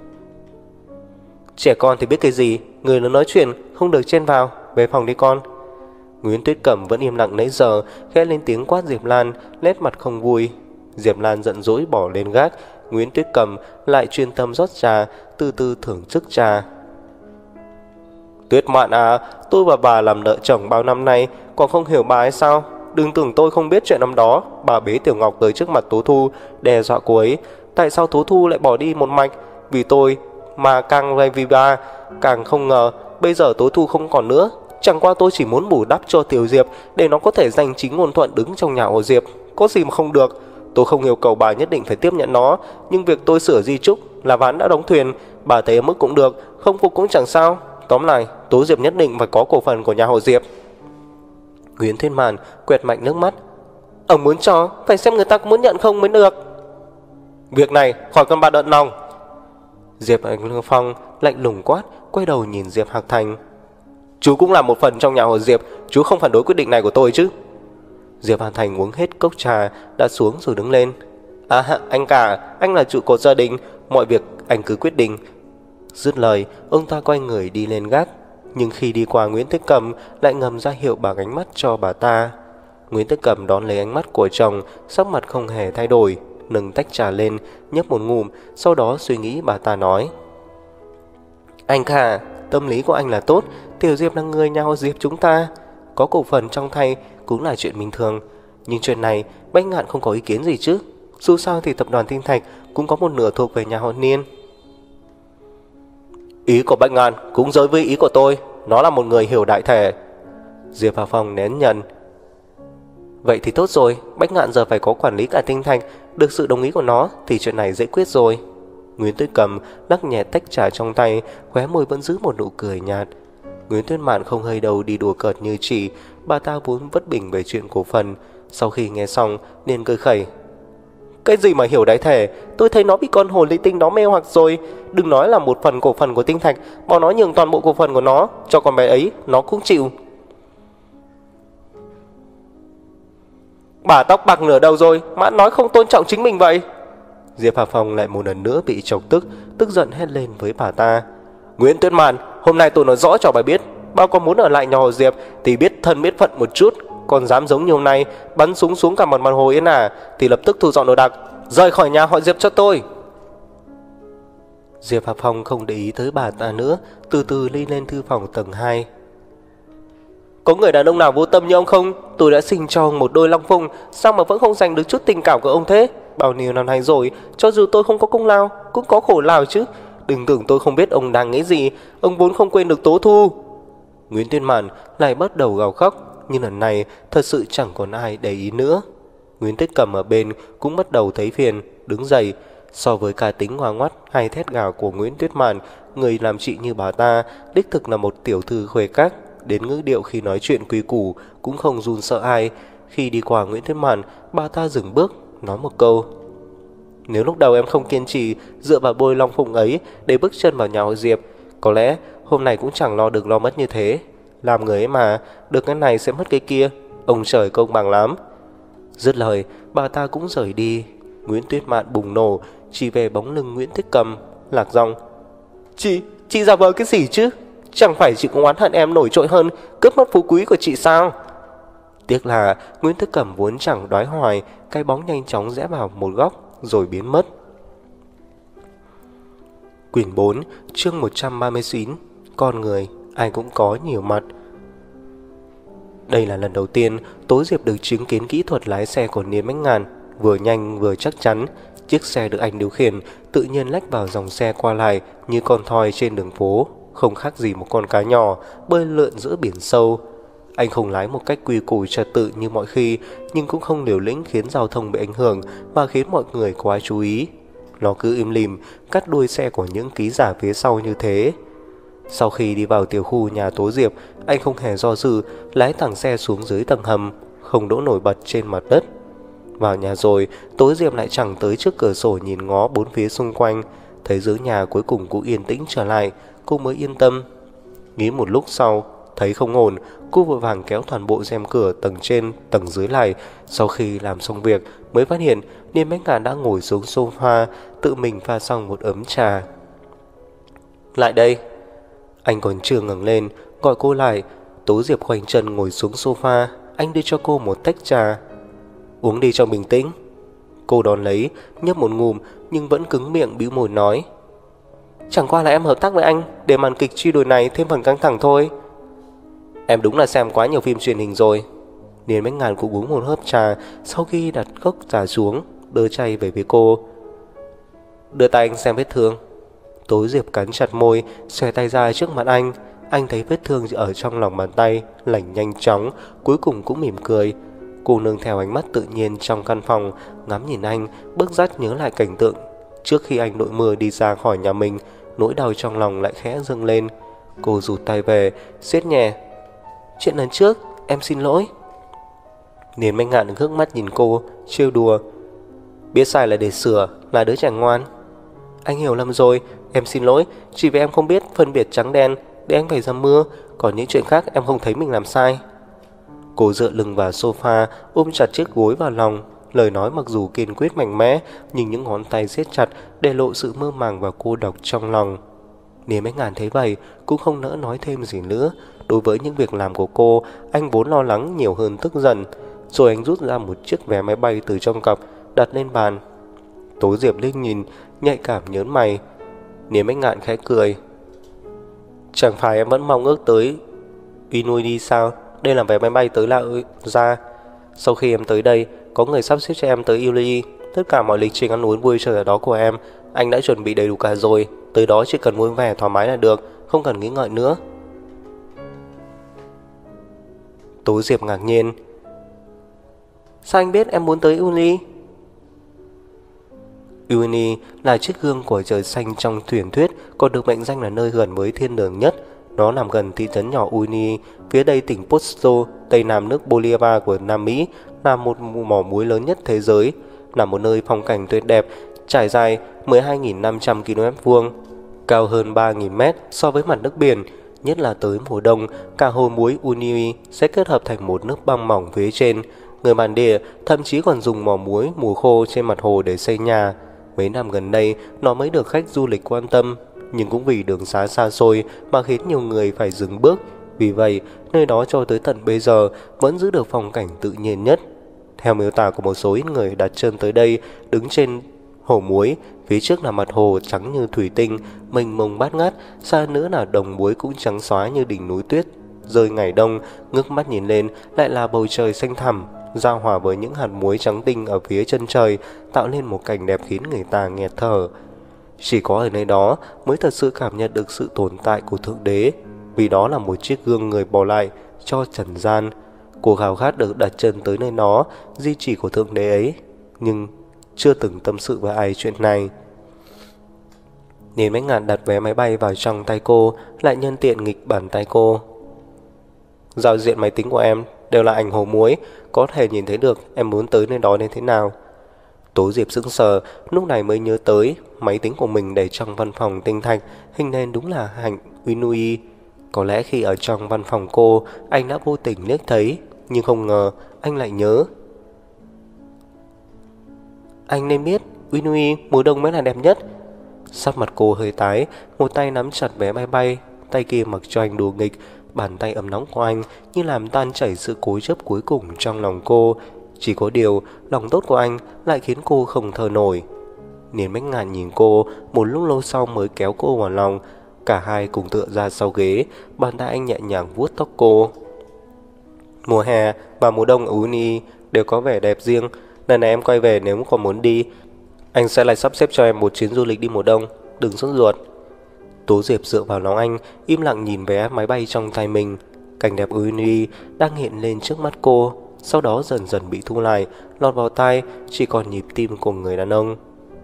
Trẻ con thì biết cái gì, người lớn nói chuyện không được chen vào, về phòng đi con. Nguyễn Tuyết Cẩm vẫn im lặng nãy giờ, khẽ lên tiếng quát Diệp Lan, nét mặt không vui. Diệp Lan giận dỗi bỏ lên gác, Nguyễn Tuyết Cẩm lại chuyên tâm rót trà, từ từ thưởng thức trà. Tuyết Mạn à, tôi và bà làm nợ chồng bao năm nay, còn không hiểu bà ấy sao? Đừng tưởng tôi không biết chuyện năm đó bà bế Tiểu Ngọc tới trước mặt Tố Thu, đe dọa cô ấy. Tại sao Tố Thu lại bỏ đi một mạch? vì tôi mà càng về vì bà. Càng không ngờ bây giờ tối thu không còn nữa. Chẳng qua tôi chỉ muốn bù đắp cho Tiểu Diệp để nó có thể giành chính ngôn thuận đứng trong nhà họ Diệp. Có gì mà không được. Tôi không yêu cầu bà nhất định phải tiếp nhận nó, nhưng việc tôi sửa di chúc là ván đã đóng thuyền. Bà thấy ở mức cũng được, không phục cũng chẳng sao. Tóm lại, Tố Diệp nhất định phải có cổ phần của nhà họ Diệp. Nguyễn Thiên Màn quẹt mạnh nước mắt. Ông muốn cho, phải xem người ta có muốn nhận không mới được. Việc này khỏi cần bà đợn lòng. Diệp Anh Phong lạnh lùng quát, quay đầu nhìn Diệp Hạc Thành. Chú cũng là một phần trong nhà họ Diệp, chú không phản đối quyết định này của tôi chứ? Diệp Hạc Thành uống hết cốc trà, đặt xuống rồi đứng lên. Anh cả, anh là trụ cột gia đình, mọi việc anh cứ quyết định. Dứt lời, ông ta quay người đi lên gác. Nhưng khi đi qua Nguyễn Tích Cầm, lại ngầm ra hiệu bằng ánh mắt cho bà ta. Nguyễn Tích Cầm đón lấy ánh mắt của chồng, sắc mặt không hề thay đổi, nâng tách trà lên, nhấp một ngụm, sau đó suy nghĩ bà ta nói. Anh cả, tâm lý của anh là tốt, Tiểu Diệp là người nhà họ Diệp chúng ta, có cổ phần trong tay cũng là chuyện bình thường. Nhưng chuyện này Bách Ngạn không có ý kiến gì chứ? Dù sao thì tập đoàn Tinh Thạch cũng có một nửa thuộc về nhà họ Niên. Ý của Bách Ngạn cũng giống với ý của tôi, nó là một người hiểu đại thể. Diệp Hà Phong nén nhận. Vậy thì tốt rồi, Bách Ngạn giờ phải có quản lý cả Tinh Thạch, được sự đồng ý của nó thì chuyện này dễ quyết rồi. Nguyễn Tuyết Cầm lắc nhẹ tách trà trong tay, khóe môi vẫn giữ một nụ cười nhạt. Nguyễn Tuyết Mạn không hơi đầu đi đùa cợt như chị, bà ta vốn bất bình về chuyện cổ phần. Sau khi nghe xong nên cười khẩy. Cái gì mà hiểu đại thể, tôi thấy nó bị con hồn ly tinh đó mê hoặc rồi. Đừng nói là một phần cổ phần của Tinh Thạch, bảo nó nhường toàn bộ cổ phần của nó cho con bé ấy, nó cũng chịu. Bà tóc bạc nửa đầu rồi mà nói không tôn trọng chính mình vậy. Diệp Hà Phong lại một lần nữa bị chọc tức giận hét lên với bà ta. Nguyễn Tuyết Mạn, hôm nay tôi nói rõ cho bà biết, bao có muốn ở lại nhà họ Diệp thì biết thân biết phận một chút. Còn dám giống như hôm nay bắn súng xuống cả mặt hồ Yên thì lập tức thu dọn đồ đạc, rời khỏi nhà họ Diệp cho tôi. Diệp Hà Phong không để ý tới bà ta nữa, từ từ đi lên thư phòng tầng 2. Có người đàn ông nào vô tâm như ông không? Tôi đã sinh cho ông một đôi long phụng, sao mà vẫn không giành được chút tình cảm của ông thế? Bao nhiêu năm nay rồi, cho dù tôi không có công lao cũng có khổ lao chứ. Đừng tưởng tôi không biết ông đang nghĩ gì, ông vốn không quên được Tố Thu. Nguyễn Tuyên Mạn lại bắt đầu gào khóc, nhưng lần này thật sự chẳng còn ai để ý nữa. Nguyễn Tuyết Cầm ở bên cũng bắt đầu thấy phiền, đứng dậy. So với cá tính hoa ngoắt hay thét gào của Nguyễn Tuyết Mạn, người làm chị như bà ta đích thực là một tiểu thư khuê các. Đến ngữ điệu khi nói chuyện quý củ cũng không run sợ ai. Khi đi qua Nguyễn Tuyết Mạn, bà ta dừng bước, nói một câu. Nếu lúc đầu em không kiên trì dựa vào bôi long phụng ấy để bước chân vào nhà họ Diệp, có lẽ hôm nay cũng chẳng lo được lo mất như thế. Làm người ấy mà, được cái này sẽ mất cái kia, ông trời công bằng lắm. Dứt lời, bà ta cũng rời đi. Nguyễn Tuyết Mạn bùng nổ, chỉ về bóng lưng Nguyễn Tích Cầm, lạc giọng. Chị giả vờ cái gì chứ? Chẳng phải chị cũng oán hận em nổi trội hơn cướp mất phú quý của chị sao? Tiếc là Nguyễn Tích Cầm vốn chẳng đoái hoài, cái bóng nhanh chóng rẽ vào một góc rồi biến mất. Quyển 4, chương 139. Con người ai cũng có nhiều mặt. Đây là lần đầu tiên Tố Diệp được chứng kiến kỹ thuật lái xe của Niên Bách Ngạn, vừa nhanh vừa chắc chắn. Chiếc xe được anh điều khiển tự nhiên lách vào dòng xe qua lại như con thoi trên đường phố, không khác gì một con cá nhỏ bơi lượn giữa biển sâu. Anh không lái một cách quy củ trật tự như mọi khi, nhưng cũng không liều lĩnh khiến giao thông bị ảnh hưởng và khiến mọi người quá chú ý. Nó cứ im lìm cắt đuôi xe của những ký giả phía sau như thế. Sau khi đi vào tiểu khu nhà Tố Diệp, anh không hề do dự lái thẳng xe xuống dưới tầng hầm, không đỗ nổi bật trên mặt đất. Vào nhà rồi, Tố Diệp lại chẳng tới trước cửa sổ nhìn ngó bốn phía xung quanh. Thấy dưới nhà cuối cùng cũng yên tĩnh trở lại, cô mới yên tâm. Nghĩ một lúc sau, thấy không ổn, cô vội vàng kéo toàn bộ rèm cửa tầng trên tầng dưới lại. Sau khi làm xong việc mới phát hiện Niên Bách Ngạn đã ngồi xuống sofa, tự mình pha xong một ấm trà. Lại đây. Anh còn chưa ngẩng lên gọi cô lại. Tố Diệp khoanh chân ngồi xuống sofa. Anh đưa cho cô một tách trà. Uống đi cho bình tĩnh. Cô đón lấy, nhấp một ngụm nhưng vẫn cứng miệng bĩu môi nói. Chẳng qua là em hợp tác với anh để màn kịch truy đuổi này thêm phần căng thẳng thôi. Em đúng là xem quá nhiều phim truyền hình rồi. Niên Bách Ngạn cũng uống một hớp trà. Sau khi đặt cốc trà xuống, đưa chay về phía cô. Đưa tay anh xem vết thương. Tố Diệp cắn chặt môi, xòe tay ra trước mặt anh. Anh thấy vết thương ở trong lòng bàn tay lành nhanh chóng, cuối cùng cũng mỉm cười. Cô nương theo ánh mắt tự nhiên trong căn phòng, ngắm nhìn anh, bức dắt nhớ lại cảnh tượng trước khi anh đội mưa đi ra khỏi nhà mình. Nỗi đau trong lòng lại khẽ dâng lên. Cô rụt tay về, siết nhẹ. Chuyện lần trước, em xin lỗi. Niên Bách Ngạn ngước mắt nhìn cô, trêu đùa. Biết sai là để sửa, là đứa trẻ ngoan. Anh hiểu lầm rồi, em xin lỗi. Chỉ vì em không biết phân biệt trắng đen, để anh phải ra mưa. Còn những chuyện khác em không thấy mình làm sai. Cô dựa lưng vào sofa, ôm chặt chiếc gối vào lòng. Lời nói mặc dù kiên quyết mạnh mẽ, nhưng những ngón tay siết chặt để lộ sự mơ màng và cô độc trong lòng. Niên Bách Ngạn thấy vậy cũng không nỡ nói thêm gì nữa. Đối với những việc làm của cô, anh vốn lo lắng nhiều hơn tức giận. Rồi anh rút ra một chiếc vé máy bay từ trong cặp, đặt lên bàn. Tố Diệp liếc nhìn, nhạy cảm nhớn mày. Niên Bách Ngạn khẽ cười. Chẳng phải em vẫn mong ước tới Inui đi sao? Đây là vé máy bay tới La Ra. Sau khi em tới đây, có người sắp xếp cho em tới Uli. Tất cả mọi lịch trình ăn uống vui chơi ở đó của em, anh đã chuẩn bị đầy đủ cả rồi. Tới đó chỉ cần vui vẻ thoải mái là được, không cần nghĩ ngợi nữa. Tố Diệp ngạc nhiên. Sao anh biết em muốn tới Uli? Uni là chiếc gương của trời xanh trong truyền thuyết, còn được mệnh danh là nơi gần với thiên đường nhất. Nó nằm gần thị trấn nhỏ Uni, phía đây tỉnh Posto, tây nam nước Bolívar của Nam Mỹ, là một mỏ muối lớn nhất thế giới, là một nơi phong cảnh tuyệt đẹp, trải dài 12.500 km², cao hơn 3.000 mét so với mặt nước biển. Nhất là tới mùa đông, cả hồ muối Uni sẽ kết hợp thành một nước băng mỏng phía trên. Người bản địa thậm chí còn dùng mỏ muối mùa khô trên mặt hồ để xây nhà. Mấy năm gần đây, nó mới được khách du lịch quan tâm, nhưng cũng vì đường xá xa xôi mà khiến nhiều người phải dừng bước. Vì vậy, nơi đó cho tới tận bây giờ vẫn giữ được phong cảnh tự nhiên nhất. Theo miêu tả của một số ít người đặt chân tới đây, đứng trên hồ muối, phía trước là mặt hồ trắng như thủy tinh, mênh mông bát ngát, xa nữa là đồng muối cũng trắng xóa như đỉnh núi tuyết. Rơi ngày đông, ngước mắt nhìn lên lại là bầu trời xanh thẳm, giao hòa với những hạt muối trắng tinh ở phía chân trời, tạo nên một cảnh đẹp khiến người ta nghẹt thở. Chỉ có ở nơi đó mới thật sự cảm nhận được sự tồn tại của Thượng Đế, vì đó là một chiếc gương người bỏ lại cho trần gian. Cô khao khát được đặt chân tới nơi nó, di chỉ của Thượng Đế ấy, nhưng chưa từng tâm sự với ai chuyện này. Niên Bách Ngạn đặt vé máy bay vào trong tay cô, lại nhân tiện nghịch bàn tay cô. Giao diện máy tính của em đều là ảnh hồ muối, có thể nhìn thấy được em muốn tới nơi đó đến thế nào. Tố Diệp sững sờ, lúc này mới nhớ tới máy tính của mình để trong văn phòng tinh thạch, hình nền đúng là hạnh Inui. Có lẽ khi ở trong văn phòng cô, anh đã vô tình liếc thấy, nhưng không ngờ anh lại nhớ. Anh nên biết, Inui mùa đông mới là đẹp nhất. Sắc mặt cô hơi tái, một tay nắm chặt vé máy bay, tay kia mặc cho anh đùa nghịch. Bàn tay ấm nóng của anh như làm tan chảy sự cố chấp cuối cùng trong lòng cô. Chỉ có điều, lòng tốt của anh lại khiến cô không thở nổi. Niên Bách Ngạn nhìn cô, một lúc lâu sau mới kéo cô vào lòng. Cả hai cùng tựa ra sau ghế, bàn tay anh nhẹ nhàng vuốt tóc cô. Mùa hè và mùa đông ở Uni đều có vẻ đẹp riêng. Lần này em quay về, nếu còn muốn đi, anh sẽ lại sắp xếp cho em một chuyến du lịch đi mùa đông. Đừng sốt ruột. Tố Diệp dựa vào lòng anh, im lặng nhìn vé máy bay trong tay mình. Cảnh đẹp Uni đang hiện lên trước mắt cô, sau đó dần dần bị thu lại, lọt vào tai, chỉ còn nhịp tim của người đàn ông.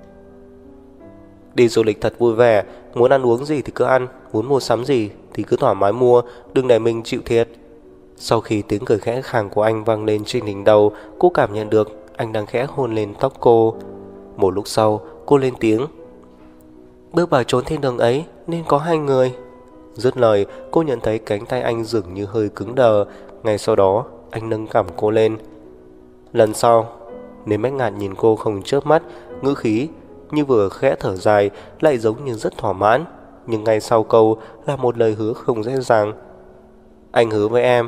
Đi du lịch thật vui vẻ, muốn ăn uống gì thì cứ ăn, muốn mua sắm gì thì cứ thoải mái mua, đừng để mình chịu thiệt. Sau khi tiếng cười khẽ khàng của anh vang lên trên đỉnh đầu, cô cảm nhận được anh đang khẽ hôn lên tóc cô. Một lúc sau, cô lên tiếng. Bước vào chốn thiên đường ấy nên có hai người. Dứt lời, cô nhận thấy cánh tay anh dường như hơi cứng đờ. Ngay sau đó, anh nâng cằm cô lên. Lần sau. Niên Bách Ngạn nhìn cô không chớp mắt, ngữ khí như vừa khẽ thở dài, lại giống như rất thỏa mãn. Nhưng ngay sau câu là một lời hứa không dễ dàng. Anh hứa với em.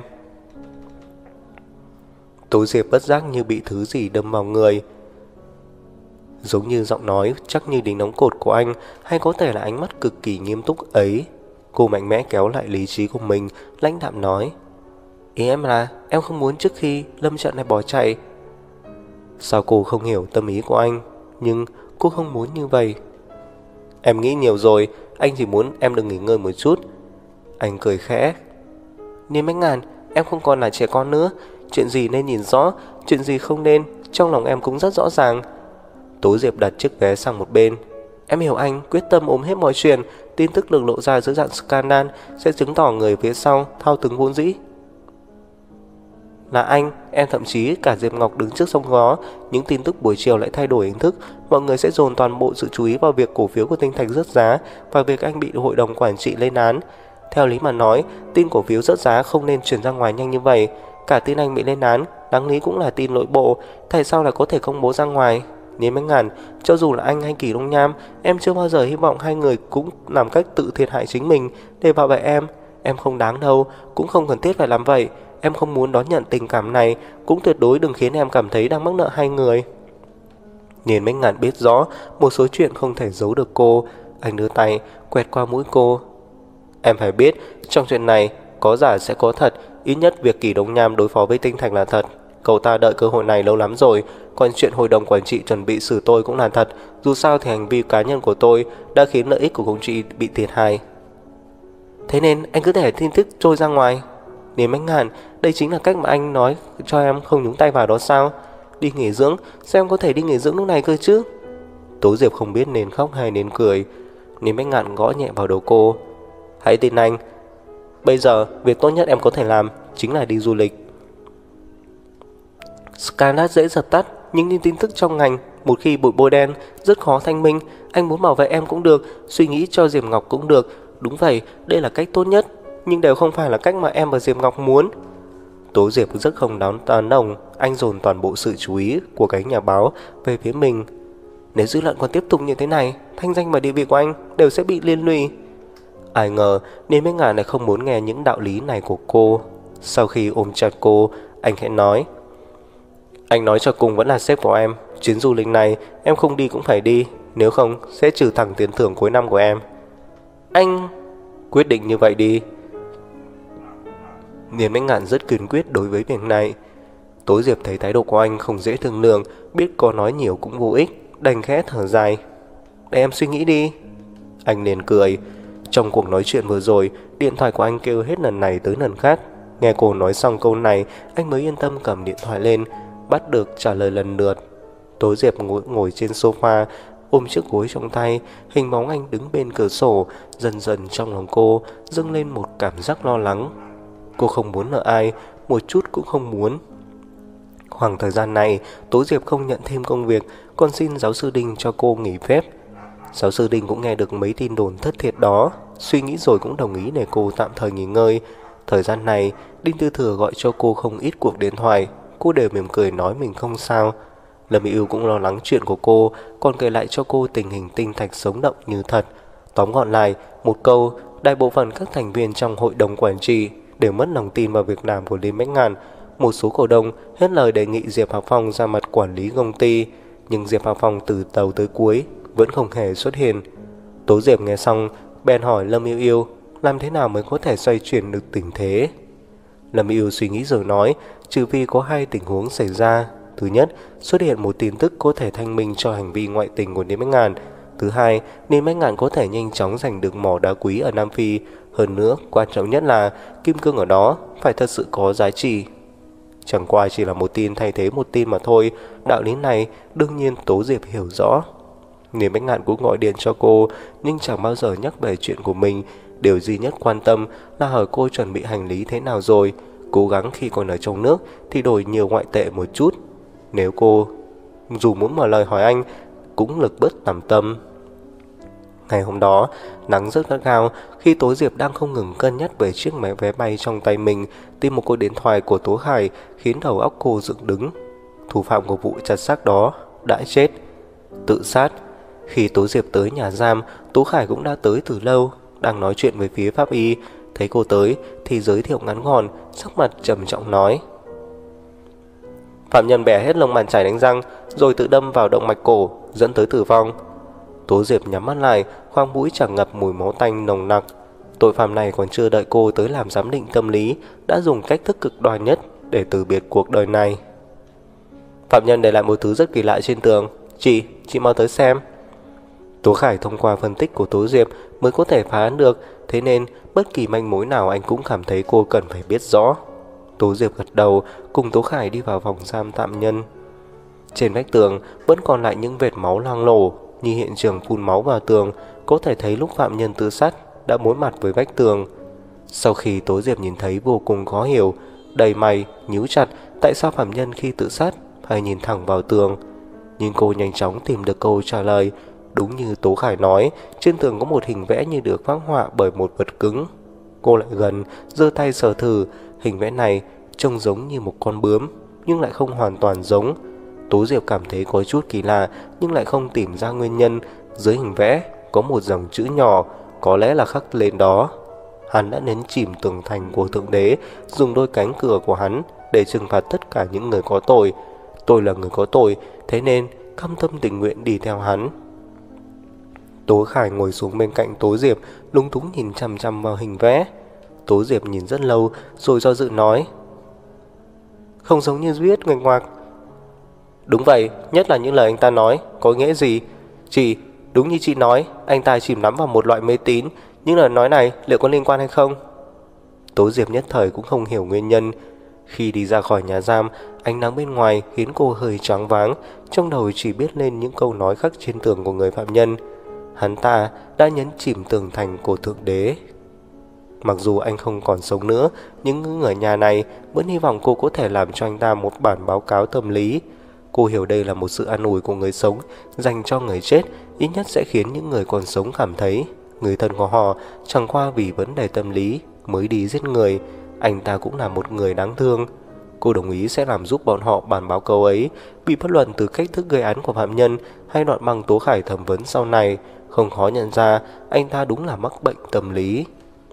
Tố Diệp bất giác như bị thứ gì đâm vào người. Giống như giọng nói chắc như đính đóng cột của anh, hay có thể là ánh mắt cực kỳ nghiêm túc ấy. Cô mạnh mẽ kéo lại lý trí của mình, lãnh đạm nói. Ý em là em không muốn trước khi lâm trận này bỏ chạy. Sao cô không hiểu tâm ý của anh, nhưng cô không muốn như vậy. Em nghĩ nhiều rồi, anh chỉ muốn em được nghỉ ngơi một chút. Anh cười khẽ. Niên Bách Ngàn, em không còn là trẻ con nữa. Chuyện gì nên nhìn rõ, chuyện gì không nên, trong lòng em cũng rất rõ ràng. Tố Diệp đặt chiếc ghế sang một bên. Em hiểu anh, quyết tâm ôm hết mọi chuyện. Tin tức được lộ ra dưới dạng scandal sẽ chứng tỏ người phía sau thao túng vốn dĩ là anh. Em thậm chí cả Diệp Ngọc đứng trước sóng gió. Những tin tức buổi chiều lại thay đổi hình thức. Mọi người sẽ dồn toàn bộ sự chú ý vào việc cổ phiếu của Tinh Thạch rớt giá và việc anh bị hội đồng quản trị lên án. Theo lý mà nói, tin cổ phiếu rớt giá không nên truyền ra ngoài nhanh như vậy. Cả tin anh bị lên án, đáng lý cũng là tin nội bộ, tại sao lại có thể công bố ra ngoài? Niên Bách Ngàn, cho dù là anh hay Kỳ Đông Nham, em chưa bao giờ hy vọng hai người cũng làm cách tự thiệt hại chính mình để bảo vệ em. Em không đáng đâu, cũng không cần thiết phải làm vậy. Em không muốn đón nhận tình cảm này, cũng tuyệt đối đừng khiến em cảm thấy đang mắc nợ hai người. Niên Bách Ngàn biết rõ một số chuyện không thể giấu được cô. Anh đưa tay quẹt qua mũi cô. Em phải biết, trong chuyện này có giả sẽ có thật. Ít nhất việc Kỳ Đông Nham đối phó với Tinh Thạch là thật. Cậu ta đợi cơ hội này lâu lắm rồi. Còn chuyện hội đồng quản trị chuẩn bị xử tôi cũng là thật. Dù sao thì hành vi cá nhân của tôi đã khiến lợi ích của công ty bị thiệt hại. Thế nên anh cứ để tin tức trôi ra ngoài. Niên Bách Ngàn, đây chính là cách mà anh nói cho em không nhúng tay vào đó sao? Đi nghỉ dưỡng, sao em có thể đi nghỉ dưỡng lúc này cơ chứ? Tố Diệp không biết nên khóc hay nên cười. Niên Bách Ngạn gõ nhẹ vào đầu cô. Hãy tin anh, bây giờ việc tốt nhất em có thể làm chính là đi du lịch. Scarlett dễ dập tắt những tin tức trong ngành. Một khi bụi bôi đen rất khó thanh minh. Anh muốn bảo vệ em cũng được, suy nghĩ cho Diệp Ngọc cũng được. Đúng vậy, đây là cách tốt nhất, nhưng đều không phải là cách mà em và Diệp Ngọc muốn. Tố Diệp rất không tán đồng. Anh dồn toàn bộ sự chú ý của cánh nhà báo về phía mình. Nếu dư luận còn tiếp tục như thế này, thanh danh và địa vị của anh đều sẽ bị liên lụy. Ai ngờ Niên Bách Ngạn lại không muốn nghe những đạo lý này của cô. Sau khi ôm chặt cô, anh khẽ nói. Anh nói cho cùng vẫn là sếp của em. Chuyến du lịch này em không đi cũng phải đi, nếu không sẽ trừ thẳng tiền thưởng cuối năm của em. Anh quyết định như vậy đi. Niên Bách Ngạn rất kiên quyết đối với việc này. Tố Diệp thấy thái độ của anh không dễ thương lượng, biết có nói nhiều cũng vô ích, đành khẽ thở dài. Để em suy nghĩ đi. Anh liền cười. Trong cuộc nói chuyện vừa rồi, điện thoại của anh kêu hết lần này tới lần khác. Nghe cô nói xong câu này, anh mới yên tâm cầm điện thoại lên, bắt được trả lời lần lượt. Tố Diệp ngồi trên sofa, ôm chiếc gối trong tay, hình bóng anh đứng bên cửa sổ. Dần dần trong lòng cô dâng lên một cảm giác lo lắng. Cô không muốn nợ ai, một chút cũng không muốn. Khoảng thời gian này, Tố Diệp không nhận thêm công việc, còn xin giáo sư Đinh cho cô nghỉ phép. Giáo sư Đinh cũng nghe được mấy tin đồn thất thiệt đó, suy nghĩ rồi cũng đồng ý để cô tạm thời nghỉ ngơi. Thời gian này, Đinh Tư Thừa gọi cho cô không ít cuộc điện thoại, cô đều mỉm cười nói mình không sao. Lâm Mỹ Ưu cũng lo lắng chuyện của cô, còn kể lại cho cô tình hình Tinh Thạch sống động như thật. Tóm gọn lại, một câu, đại bộ phận các thành viên trong hội đồng quản trị đều mất lòng tin vào việc làm của Niên Bách Ngạn. Một số cổ đông hết lời đề nghị Diệp Hạc Phong ra mặt quản lý công ty, nhưng Diệp Hạc Phong từ đầu tới cuối vẫn không hề xuất hiện. Tố Diệp nghe xong bèn hỏi Lâm Yêu Yêu làm thế nào mới có thể xoay chuyển được tình thế. Lâm Yêu suy nghĩ rồi nói, trừ phi có hai tình huống xảy ra. Thứ nhất, xuất hiện một tin tức có thể thanh minh cho hành vi ngoại tình của Niên Bách Ngạn. Thứ hai, Niên Bách Ngạn có thể nhanh chóng giành được mỏ đá quý ở Nam Phi. Hơn nữa, quan trọng nhất là kim cương ở đó phải thật sự có giá trị. Chẳng qua chỉ là một tin thay thế một tin mà thôi. Đạo lý này đương nhiên Tố Diệp hiểu rõ. Niên Bách Ngạn cũng gọi điện cho cô, nhưng chẳng bao giờ nhắc về chuyện của mình. Điều duy nhất quan tâm là hỏi cô chuẩn bị hành lý thế nào rồi, cố gắng khi còn ở trong nước thì đổi nhiều ngoại tệ một chút. Nếu cô dù muốn mở lời hỏi anh cũng lực bất tòng tâm. Ngày hôm đó, nắng rất gắt gao. Khi Tố Diệp đang không ngừng cân nhắc về chiếc máy vé bay trong tay mình, tìm một cuộc điện thoại của Tố Khải khiến đầu óc cô dựng đứng. Thủ phạm của vụ chặt xác đó đã chết, tự sát. Khi Tố Diệp tới nhà giam, Tố Khải cũng đã tới từ lâu, đang nói chuyện với phía pháp y. Thấy cô tới thì giới thiệu ngắn gọn, sắc mặt trầm trọng nói: phạm nhân bẻ hết lông màn chải đánh răng rồi tự đâm vào động mạch cổ, dẫn tới tử vong. Tố Diệp nhắm mắt lại, khoang mũi tràn ngập mùi máu tanh nồng nặc. Tội phạm này còn chưa đợi cô tới làm giám định tâm lý đã dùng cách thức cực đoan nhất để từ biệt cuộc đời này. Phạm nhân để lại một thứ rất kỳ lạ trên tường. Chị mau tới xem. Tố Khải thông qua phân tích của Tố Diệp mới có thể phá án được, thế nên bất kỳ manh mối nào anh cũng cảm thấy cô cần phải biết rõ. Tố Diệp gật đầu, cùng Tố Khải đi vào phòng giam tạm nhân. Trên vách tường vẫn còn lại những vệt máu loang lổ, như hiện trường phun máu vào tường, có thể thấy lúc phạm nhân tự sát đã đối mặt với vách tường. Sau khi Tố Diệp nhìn thấy vô cùng khó hiểu, đầy mày, nhíu chặt tại sao phạm nhân khi tự sát phải nhìn thẳng vào tường. Nhưng cô nhanh chóng tìm được câu trả lời. Đúng như Tố Khải nói, trên tường có một hình vẽ như được phác họa bởi một vật cứng. Cô lại gần, giơ tay sờ thử, hình vẽ này trông giống như một con bướm, nhưng lại không hoàn toàn giống. Tố Diệp cảm thấy có chút kỳ lạ, nhưng lại không tìm ra nguyên nhân. Dưới hình vẽ có một dòng chữ nhỏ, có lẽ là khắc lên đó: hắn đã nhấn chìm tường thành của Thượng Đế, dùng đôi cánh cửa của hắn để trừng phạt tất cả những người có tội. Tôi là người có tội, thế nên cam tâm tình nguyện đi theo hắn. Tố Khải ngồi xuống bên cạnh Tố Diệp, lúng túng nhìn chằm chằm vào hình vẽ. Tố Diệp nhìn rất lâu rồi do dự nói: không giống như viết nguệch ngoạc. Đúng vậy, nhất là những lời anh ta nói, có nghĩa gì? Chị, đúng như chị nói, anh ta chìm đắm vào một loại mê tín. Những lời nói này liệu có liên quan hay không? Tố Diệp nhất thời cũng không hiểu nguyên nhân. Khi đi ra khỏi nhà giam, ánh nắng bên ngoài khiến cô hơi choáng váng, trong đầu chỉ biết lên những câu nói khắc trên tường của người phạm nhân: hắn ta đã nhấn chìm tường thành của Thượng Đế. Mặc dù anh không còn sống nữa, những người nhà này vẫn hy vọng cô có thể làm cho anh ta một bản báo cáo tâm lý. Cô hiểu đây là một sự an ủi của người sống dành cho người chết, ít nhất sẽ khiến những người còn sống cảm thấy người thân của họ chẳng qua vì vấn đề tâm lý mới đi giết người. Anh ta cũng là một người đáng thương. Cô đồng ý sẽ làm giúp bọn họ bản báo cáo ấy. Bị bất luận từ cách thức gây án của phạm nhân hay đoạn băng Tố Khải thẩm vấn sau này, không khó nhận ra anh ta đúng là mắc bệnh tâm lý.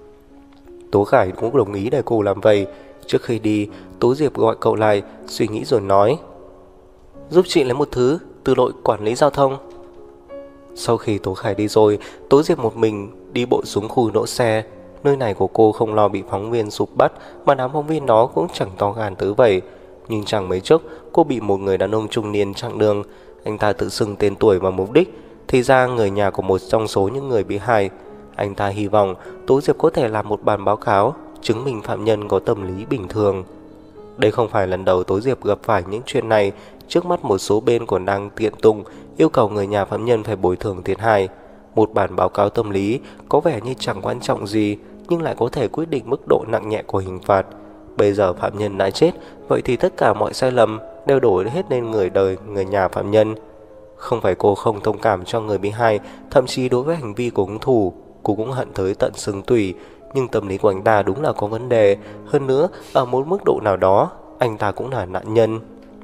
Tố Khải cũng đồng ý để cô làm vậy. Trước khi đi, Tố Diệp gọi cậu lại, suy nghĩ rồi nói: giúp chị lấy một thứ từ đội quản lý giao thông. Sau khi Tố Khải đi rồi, Tố Diệp một mình đi bộ xuống khu đỗ xe. Nơi này của cô không lo bị phóng viên sụp bắt, mà đám phóng viên đó cũng chẳng to gan tới vậy. Nhưng chẳng mấy chốc, cô bị một người đàn ông trung niên chặn đường. Anh ta tự xưng tên tuổi và mục đích, thì ra người nhà của một trong số những người bị hại. Anh ta hy vọng Tố Diệp có thể làm một bản báo cáo chứng minh phạm nhân có tâm lý bình thường. Đây không phải lần đầu Tố Diệp gặp phải những chuyện này. Trước mắt một số bên còn đang tiện tùng yêu cầu người nhà phạm nhân phải bồi thường thiệt hại. Một bản báo cáo tâm lý có vẻ như chẳng quan trọng gì, nhưng lại có thể quyết định mức độ nặng nhẹ của hình phạt. Bây giờ phạm nhân đã chết, vậy thì tất cả mọi sai lầm đều đổ hết lên người nhà phạm nhân. Không phải cô không thông cảm cho người bị hại, thậm chí đối với hành vi của hung thủ, cô cũng hận tới tận xương tủy. Nhưng tâm lý của anh ta đúng là có vấn đề. Hơn nữa, ở một mức độ nào đó, anh ta cũng là nạn nhân.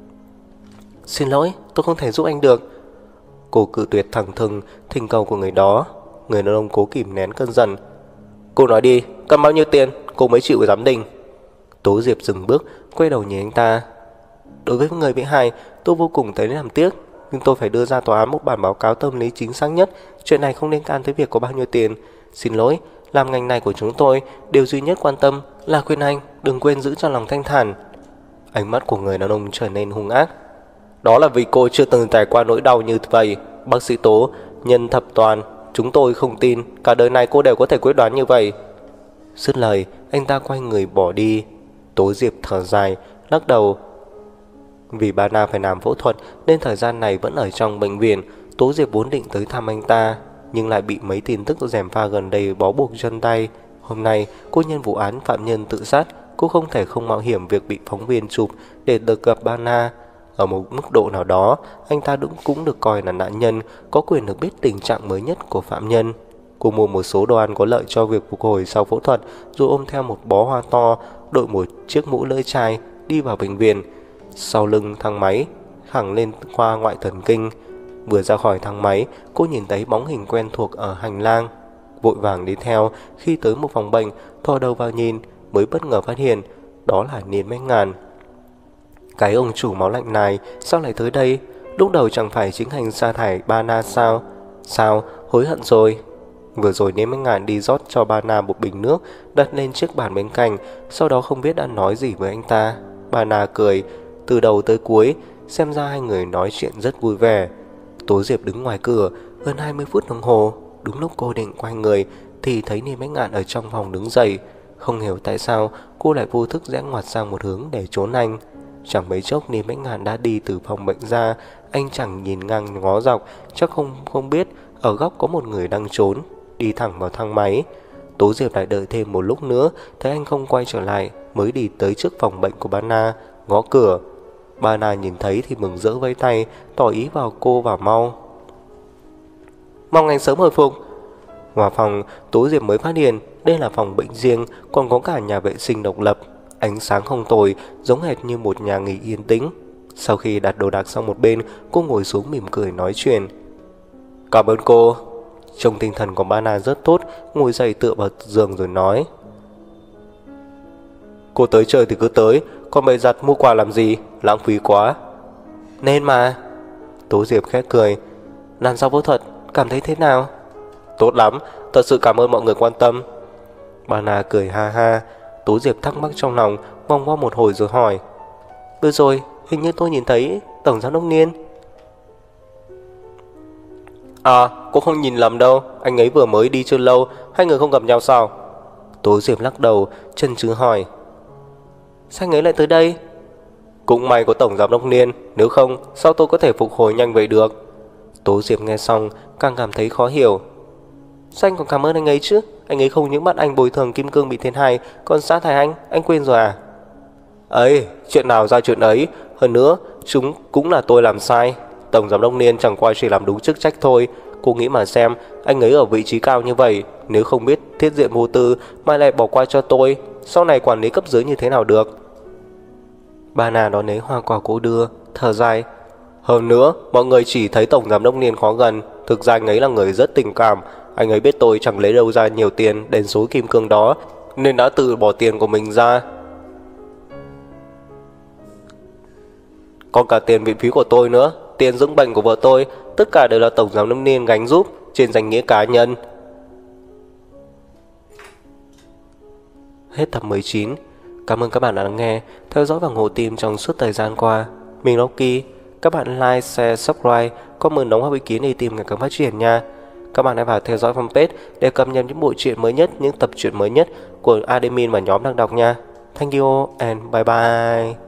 Xin lỗi, tôi không thể giúp anh được. Cô cự tuyệt thẳng thừng thỉnh cầu của người đó. Người đàn ông cố kìm nén cơn giận. Cô nói đi, cần bao nhiêu tiền cô mới chịu giám định? Tố Diệp dừng bước, quay đầu nhìn anh ta. Đối với người bị hại, tôi vô cùng thấy làm tiếc, nhưng tôi phải đưa ra tòa án một bản báo cáo tâm lý chính xác nhất. Chuyện này không liên can tới việc có bao nhiêu tiền. Xin lỗi, làm ngành này của chúng tôi, điều duy nhất quan tâm là khuyên anh đừng quên giữ cho lòng thanh thản. Ánh mắt của người đàn ông trở nên hung ác. Đó là vì cô chưa từng trải qua nỗi đau như vậy. Bác sĩ Tố, nhân thập toàn, chúng tôi không tin cả đời này cô đều có thể quyết đoán như vậy. Dứt lời, anh ta quay người bỏ đi. Tố Diệp thở dài, lắc đầu. Vì bà Na phải làm phẫu thuật nên thời gian này vẫn ở trong bệnh viện. Tố Diệp vốn định tới thăm anh ta, nhưng lại bị mấy tin tức gièm pha gần đây bó buộc chân tay. Hôm nay cô nhân vụ án phạm nhân tự sát, cô không thể không mạo hiểm việc bị phóng viên chụp để được gặp bà Na. Ở một mức độ nào đó, anh ta cũng được coi là nạn nhân, có quyền được biết tình trạng mới nhất của phạm nhân. Cô mua một số đồ ăn có lợi cho việc phục hồi sau phẫu thuật, rồi ôm theo một bó hoa to, đội một chiếc mũ lưỡi chai, đi vào bệnh viện. Sau lưng thang máy thẳng lên khoa ngoại thần kinh. Vừa ra khỏi thang máy, cô nhìn thấy bóng hình quen thuộc ở hành lang, vội vàng đi theo. Khi tới một phòng bệnh, thò đầu vào nhìn, mới bất ngờ phát hiện đó là Niên Bách Ngàn. Cái ông chủ máu lạnh này sao lại tới đây? Lúc đầu chẳng phải chính hành sa thải bà Na sao? Sao hối hận rồi? Vừa rồi Niên Bách Ngàn đi rót cho bà Na một bình nước, đặt lên chiếc bàn bên cạnh. Sau đó không biết đã nói gì với anh ta. Bà Na cười từ đầu tới cuối, xem ra hai người nói chuyện rất vui vẻ. Tố Diệp đứng ngoài cửa, Hơn 20 phút đồng hồ, đúng lúc cô định quay người thì thấy Niêm Bách Ngạn ở trong phòng đứng dậy. Không hiểu tại sao cô lại vô thức rẽ ngoặt sang một hướng để trốn anh. Chẳng mấy chốc Niêm Bách Ngạn đã đi từ phòng bệnh ra. Anh chẳng nhìn ngang ngó dọc, chắc không biết ở góc có một người đang trốn. Đi thẳng vào thang máy. Tố Diệp lại đợi thêm một lúc nữa, thấy anh không quay trở lại mới đi tới trước phòng bệnh của Bana, gõ cửa. Bana nhìn thấy thì mừng rỡ vẫy tay, tỏ ý vào cô vào mau. Mong anh sớm hồi phục. Vào phòng, Tố Diệp mới phát hiện đây là phòng bệnh riêng, còn có cả nhà vệ sinh độc lập. Ánh sáng không tồi, giống hệt như một nhà nghỉ yên tĩnh. Sau khi đặt đồ đạc sang một bên, cô ngồi xuống mỉm cười nói chuyện. Cảm ơn cô. Trông tinh thần của Bana rất tốt, ngồi dậy tựa vào giường rồi nói. Cô tới chơi thì cứ tới, còn bày giặt mua quà làm gì, lãng phí quá. Nên mà. Tố Diệp khẽ cười. Lần sau phẫu thuật, cảm thấy thế nào? Tốt lắm, thật sự cảm ơn mọi người quan tâm. Bana cười ha ha. Tố Diệp thắc mắc trong lòng, vòng vo một hồi rồi hỏi. Vừa rồi, hình như tôi nhìn thấy Tổng Giám đốc Niên. À, cô không nhìn lầm đâu, anh ấy vừa mới đi chưa lâu, hai người không gặp nhau sao? Tố Diệp lắc đầu, chần chừ hỏi. Sao anh ấy lại tới đây? Cũng may có Tổng Giám đốc Niên, nếu không, sao tôi có thể phục hồi nhanh vậy được? Tố Diệp nghe xong, càng cảm thấy khó hiểu. Sao anh còn cảm ơn anh ấy chứ? Anh ấy không những bắt anh bồi thường kim cương bị thiệt hại, còn sát hại anh quên rồi à? Ấy, chuyện nào ra chuyện ấy, hơn nữa, chúng cũng là tôi làm sai. Tổng Giám đốc Niên chẳng qua chỉ làm đúng chức trách thôi. Cô nghĩ mà xem, anh ấy ở vị trí cao như vậy, nếu không biết thiết diện vô tư mà lại bỏ qua cho tôi, sau này quản lý cấp dưới như thế nào được? Bana đón lấy hoa quả cô đưa, thở dài. Hơn nữa, mọi người chỉ thấy Tổng Giám đốc Niên khó gần, thực ra anh ấy là người rất tình cảm. Anh ấy biết tôi chẳng lấy đâu ra nhiều tiền đến số kim cương đó, nên đã tự bỏ tiền của mình ra. Còn cả tiền viện phí của tôi nữa, tiền dưỡng bệnh của vợ tôi, tất cả đều là Tổng Giám đốc Niên gánh giúp trên danh nghĩa cá nhân. Hết tập 19. Cảm ơn các bạn đã lắng nghe, theo dõi và ủng hộ team trong suốt thời gian qua. Mình Loki. Các bạn like, share, subscribe, comment đóng góp ý kiến để team ngày càng phát triển nha. Các bạn hãy vào theo dõi fanpage để cập nhật những bộ truyện mới nhất, những tập truyện mới nhất của admin và nhóm đang đọc nha. Thank you and bye bye.